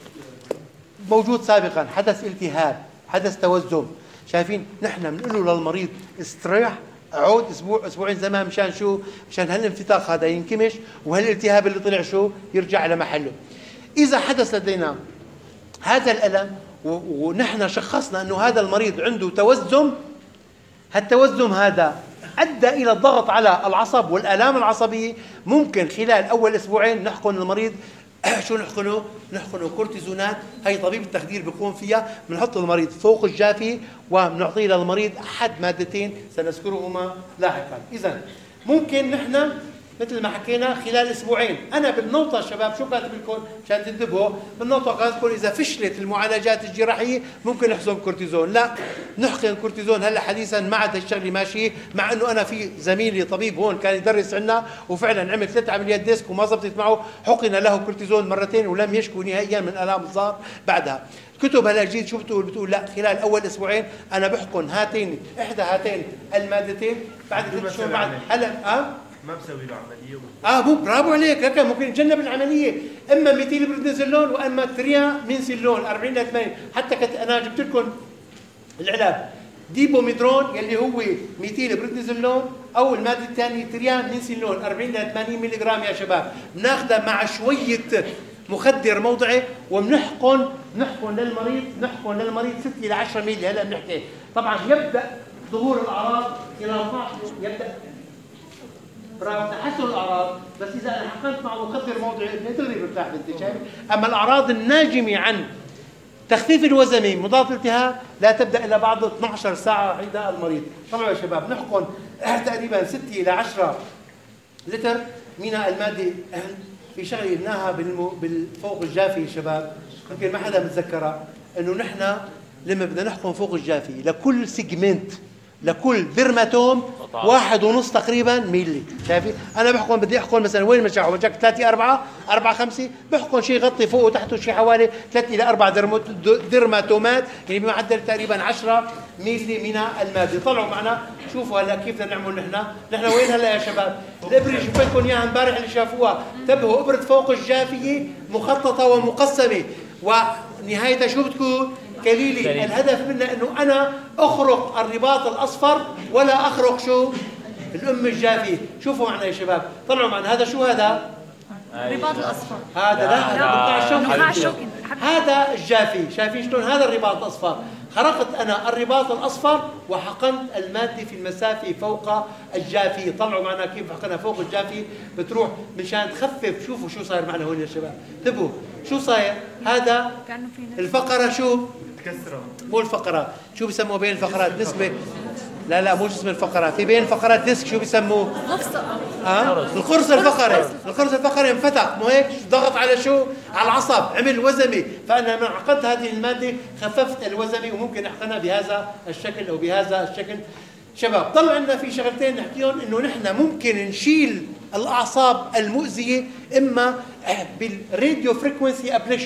موجود سابقا، حدث التهاب، حدث توزن. شايفين؟ نحن بنقول له للمريض استريح، عود اسبوع اسبوعين زمان مشان شو؟ مشان هالانفتاق هذا ينكمش وهالالتهاب اللي طلع شو؟ يرجع على محله. اذا حدث لدينا هذا الالم ونحن شخصنا انه هذا المريض عنده توزن، هالتوزن هذا ادى الى الضغط على العصب والالام العصبيه، ممكن خلال اول اسبوعين نحقن المريض. شو نحقنه؟ نحقنه كورتيزونات. هي طبيب التخدير بيقوم فيها. بنحط المريض فوق الجافي وبنعطيه للمريض احد مادتين سنذكرهما لاحقا. اذا ممكن نحن مثل ما حكينا خلال اسبوعين. انا بالنوطه شباب شو كاتب لكم مشان تنتبهوا؟ بالنوطه كاتب لكم اذا فشلت المعالجات الجراحيه ممكن نحقن كورتيزون. لا، نحقن كورتيزون هلا حديثا ما عاد هالشغله ماشيه، مع انه انا في زميلي طبيب هون كان يدرس عندنا وفعلا عمل ثلاث عمليات ديسك وما زبطت معه، حقن له كورتيزون مرتين ولم يشكو نهائيا من الام الظهر بعدها. كتب هلا جديد شو بتقول؟ بتقول لا، خلال اول اسبوعين انا بحقن هاتين احدى هاتين المادتين بعد ثلاث شهور بعد هلا اه ما بسوي له عمليه. اه مو برافو عليك، هيك ممكن يتجنب العمليه. اما ميثيل بريدنيزولون واما تريامينسيلون أربعين ل ثمانين. حتى كنت انا جبت لكم العلاج ديبوميدرون يلي هو ميثيل بريدنيزولون او الماده الثانيه تريامينسيلون أربعين ل ثمانين ملي جرام يا شباب، بناخذها مع شويه مخدر موضعي وبنحقن نحقن للمريض نحقن للمريض ستة إلى عشرة ملي. هلا بنحكي طبعا يبدا ظهور الاعراض خلال اثنعش يبدا برافو تحسن الاعراض، بس اذا انا حقنت مع مخدر موضعي دغري برتاح انت شايف. اما الاعراض الناجمه عن تخفيف الوزن مضاد الالتهاب لا تبدا الا بعد اثنعش ساعه عند المريض. طبعا يا شباب نحقن تقريبا ستة إلى عشرة لتر من الماده. في شغله قلناها بالفوق الجافي يا شباب يمكن ما حدا متذكرها، انه نحن لما بدنا نحقن فوق الجافي لكل سيجمنت لكل درماتوم واحد ونص تقريبا ميلي. شايفين؟ انا بحقن بدي احقن مثلا وين مشاعر وجهك ثلاثة أربعة أربعة خمسة، بحقن شيء يغطي فوق وتحته شيء حوالي ثلاثة إلى أربعة درماتومات، يعني بمعدل تقريبا عشرة ميلي من الماده. طلعوا معنا شوفوا هلا كيف بدنا نعمل نحن. نحن وين هلا يا شباب؟ الابره شفت لكم اياها امبارح اللي شافوها، انتبهوا ابره فوق الجافيه مخططه ومقسمه ونهايتها شو بتكون؟ كليلي. الهدف منها انه انا اخرق الرباط الاصفر ولا اخرق شو؟ الام الجافيه. شوفوا معنا يا شباب، طلعوا معنا هذا شو هذا؟ الرباط الاصفر. هذا لا هذا بقطع الشوكي. بقطع الشوكي. هذا الجافي. شايفين شلون؟ هذا الرباط الاصفر. خرقت انا الرباط الاصفر وحقنت الماده في المسافه فوق الجافي. طلعوا معنا كيف حقنها فوق الجافي بتروح مشان تخفف. شوفوا شو صاير معنا هون يا شباب، انتبهوا شو صاير. هذا الفقره شو؟ كسره. مو الفقرات، شو بسموه بين الفقرات؟ نسبه لا لا مو اسم الفقرات، في بين الفقرات ديسك شو بيسموه؟ اه القرص الفقري. القرص الفقري انفتح، مو هيك؟ ضغط على شو؟ على العصب، عمل وزمي. فانا لما عقدت هذه الماده خففت الوزمي وممكن احقنها بهذا الشكل او بهذا الشكل. شباب طلع عندنا في شغلتين نحكيهم، انه نحن ممكن نشيل الاعصاب المؤذيه اما بالراديو فريكونسي ابليشن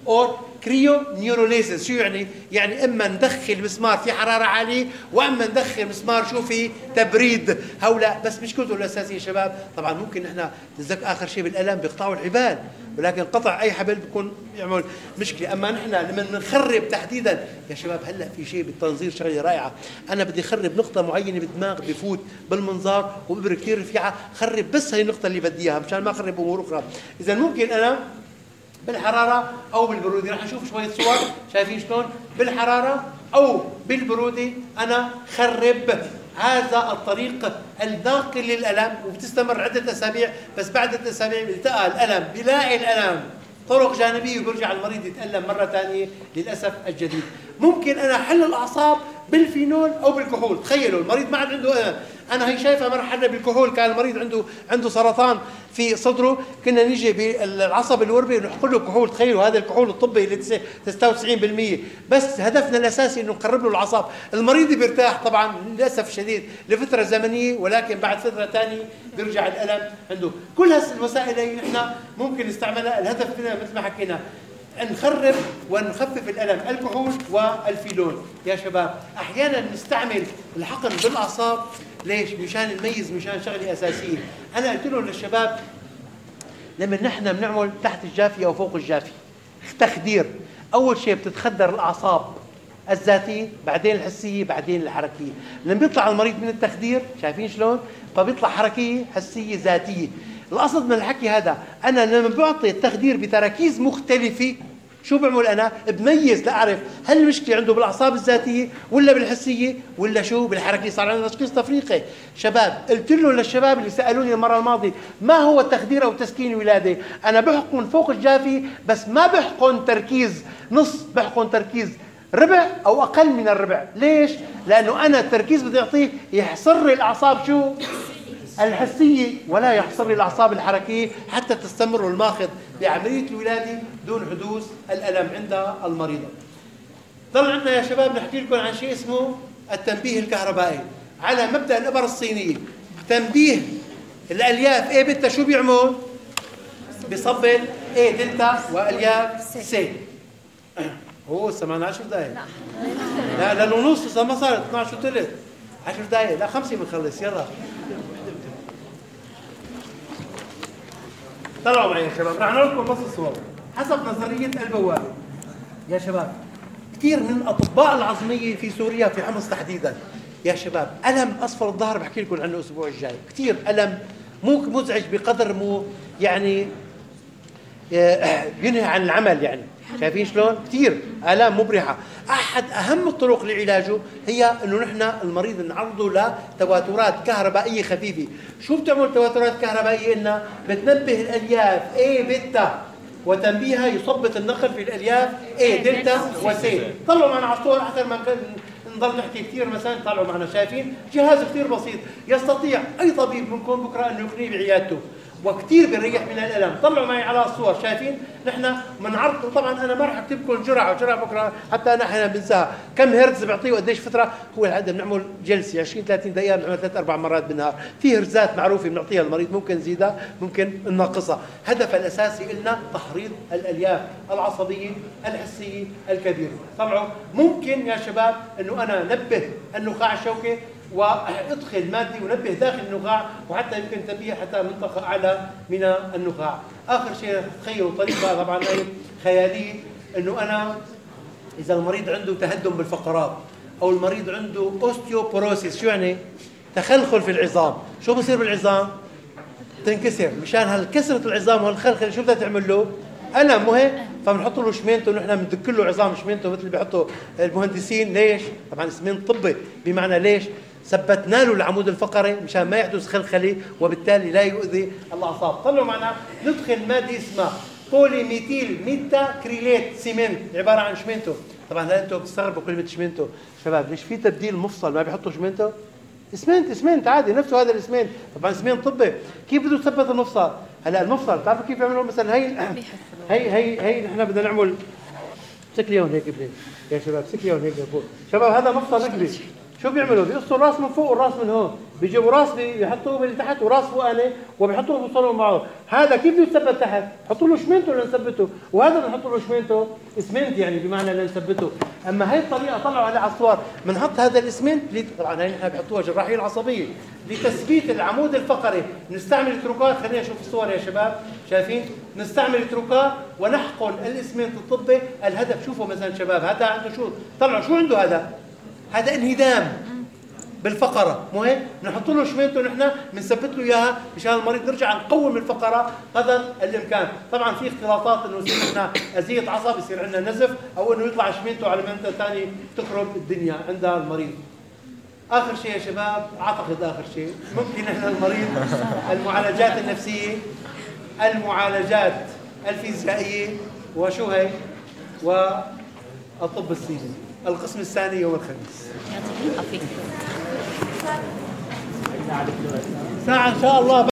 اور كريو نيوروليسيس. شو يعني؟ يعني اما ندخل مسمار في حراره عاليه واما ندخل مسمار شو في تبريد. هؤلاء بس مشكلته الاساسيه يا شباب، طبعا ممكن نحن نتذكر اخر شيء بالالم بيقطعوا الحبال، ولكن قطع اي حبل بيكون يعمل مشكله. اما نحن لما بنخرب تحديدا يا شباب، هلا في شيء بالتنظير شغله رائعه، انا بدي اخرب نقطه معينه بالدماغ، بفوت بالمنظار وببره كثير رفيعه، خرب بس هي النقطه اللي بدي اياها مشان ما اخرب امور اخرى. اذا ممكن انا بالحراره او بالبروده، رح نشوف شويه صور شايفين شلون بالحراره او بالبروده انا خرب. هذا الطريق الناقل للالم وبتستمر عده اسابيع، بس بعد عده اسابيع بيلتقى الالم بيلاقي الالم طرق جانبيه وبيرجع المريض يتالم مره ثانيه للاسف الجديد. ممكن انا احل الاعصاب بالفينول او بالكحول. تخيلوا المريض ما عاد عنده الم، انا هي شايفه مرحله بالكحول، كان المريض عنده عنده سرطان في صدره، كنا نيجي بالعصب الوربي نحط له كحول. تخيلوا هذا الكحول الطبي اللي ستة وتسعين بالمئة، بس هدفنا الاساسي انه نقرب له الاعصاب. المريض بيرتاح طبعا للاسف الشديد لفتره زمنيه، ولكن بعد فتره ثانيه بيرجع الالم عنده. كل هذه الوسائل اللي نحن ممكن نستعملها، الهدف منها مثل ما حكينا نخرب ونخفف الالم، الكحول والفيلون. يا شباب احيانا نستعمل الحقن بالاعصاب، ليش؟ مشان نميز، مشان شغله اساسيه. انا قلت لهم للشباب لما نحن بنعمل تحت الجافي او فوق الجافي تخدير، اول شيء بتتخدر الاعصاب الذاتيه، بعدين الحسيه، بعدين الحركيه. لما بيطلع المريض من التخدير شايفين شلون؟ فبيطلع حركيه حسيه ذاتيه. القصد من الحكي هذا، انا لما بعطي التخدير بتراكيز مختلفه شو بعمل؟ انا بميز لاعرف هل المشكله عنده بالاعصاب الذاتيه ولا بالحسيه ولا شو بالحركيه. صار عندنا تشخيص تفريقي. شباب قلت لهم للشباب اللي سالوني المره الماضيه ما هو التخدير او تسكين الولاده، انا بحقن فوق الجافي بس ما بحقن تركيز نص، بحقن تركيز ربع او اقل من الربع. ليش؟ لانه انا التركيز بدي اعطيه يحصر لي الاعصاب شو الحسيه ولا يحصر لي الاعصاب الحركيه، حتى تستمر الماخذ بعمليه الولاده دون حدوث الالم عند المريضه. ضل عندنا يا شباب نحكي لكم عن شيء اسمه التنبيه الكهربائي على مبدا الابر الصينيه. تنبيه الالياف اي بيتا شو بيعمل؟ بيصبل اي دلتا والياف سي. هو سمعنا عشر دقائق؟ لا لا لانه نص، اذا ما صارت اثنعش وثلث، عشر دقائق، لا خمسه بنخلص. يلا طلعوا معي يا شباب، رح نقول لكم بس الصور حسب نظريه البوابه. يا شباب كثير من الاطباء العظميه في سوريا في حمص تحديدا يا شباب الم اصفر الظهر بحكي لكم عنه الاسبوع الجاي، كثير الم مو مزعج بقدر مو يعني بينهي عن العمل. يعني شايفين شلون؟ كثير آلام مبرحة. أحد أهم الطرق لعلاجه هي إنه نحن المريض نعرضه لتواترات كهربائية خفيفة. شو بتعمل تواترات كهربائية؟ إنها بتنبه الألياف A بيتا، وتنبيهها يثبط النقل في الألياف A دلتا وسي. طلعوا معنا على الصور أكثر ما نضل نحكي كثير مثلا. طلعوا معنا شايفين جهاز كثير بسيط يستطيع أي طبيب منكم بكرة أنه يقنيه بعيادته، وكثير بيريح من الالم. طلعوا معي على الصور شايفين نحن بنعرض. طبعا انا ما راح اكتب لكم جرعه وجرعه بكره حتى انا احيانا بنساها، كم هرتز بعطيه وقديش فتره. هو هذا بنعمل جلسه عشرين ثلاثين دقيقه، بنعمل ثلاث اربع مرات بالنهار، في هرزات معروفه بنعطيها للمريض، ممكن نزيدها ممكن ننقصها. هدفها الاساسي لنا تحريض الالياف العصبيه الحسيه الكبيره. طلعوا ممكن يا شباب انه انا نبه النخاع الشوكي وادخل مادي ونبه داخل النخاع، وحتى يمكن تنبيه حتى منطقه اعلى من النخاع. اخر شيء تخيلوا طريقه طبعا خياليه، انه انا اذا المريض عنده تهدم بالفقرات او المريض عنده اوستيوبوروسيس، شو يعني؟ تخلخل في العظام. شو بصير بالعظام؟ تنكسر. مشان هالكسره العظام وهالخلخله شو بدها تعمل له؟ الم، مو هيك؟ فبنحط له شمينته، نحن بندك له عظام شمينته مثل اللي بيحطوا المهندسين. ليش؟ طبعا اسمين طبي، بمعنى ليش؟ ثبتنا له العمود الفقري مشان ما يحدث خلخله وبالتالي لا يؤذي الاعصاب. طلعوا معنا ندخل ماده اسمها بولي ميثيل ميتا كريليت سيمنت، عباره عن شمينته. طبعا هلا انتم بتستغربوا كلمه شمينته شباب، ليش في تبديل مفصل ما بيحطوا شمينته؟ اسمنت اسمنت عادي نفسه هذا الاسمنت. طبعا اسمنت طبي. كيف بده يثبت المفصل؟ هلا المفصل بتعرفوا كيف يعملوا؟ مثلا هي هي هي هي نحن بدنا نعمل سكليون هيك بليز يا شباب، سكليون هيك فوق. شباب هذا مفصل ركبي، شو بيعملوا؟ بيقصوا الراس من فوق والراس من هون، بيجيبوا راس بيحطوه من تحت وراس فوقاني وبيحطوه بيوصلوا معه. هذا كيف بده يثبت تحت؟ بحطوا له شمنته لنثبته، وهذا بنحط له شمنته اسمنت يعني بمعنى لنثبته. اما هي الطريقه طلعوا عليها على الصور، بنحط هذا الاسمنت طبعا هي نحن بحطوها جراحيه العصبيه لتثبيت العمود الفقري، بنستعمل تروكات. خلينا نشوف الصور يا شباب، شايفين؟ نستعمل تروكات ونحقن الاسمنت الطبي. الهدف شوفوا مثلا شباب، هذا عنده شو؟ طلعوا شو عنده هذا؟ هذا انهدام بالفقره، مو هيك؟ بنحط له شميته نحن بنثبت له اياها مشان المريض نرجع نقوم الفقره قدر الامكان. طبعا في اختلاطات انه يصير عندنا ازيه عصب، يصير عندنا نزف، او انه يطلع شميته على منطقه ثانيه تخرب الدنيا عند المريض. اخر شيء يا شباب، اعتقد اخر شيء ممكن احنا المريض المعالجات النفسيه، المعالجات الفيزيائيه، وشو هي؟ والطب الصيني. القسم الثاني يوم الخميس. يعطيك العافية. ساعة إن شاء الله.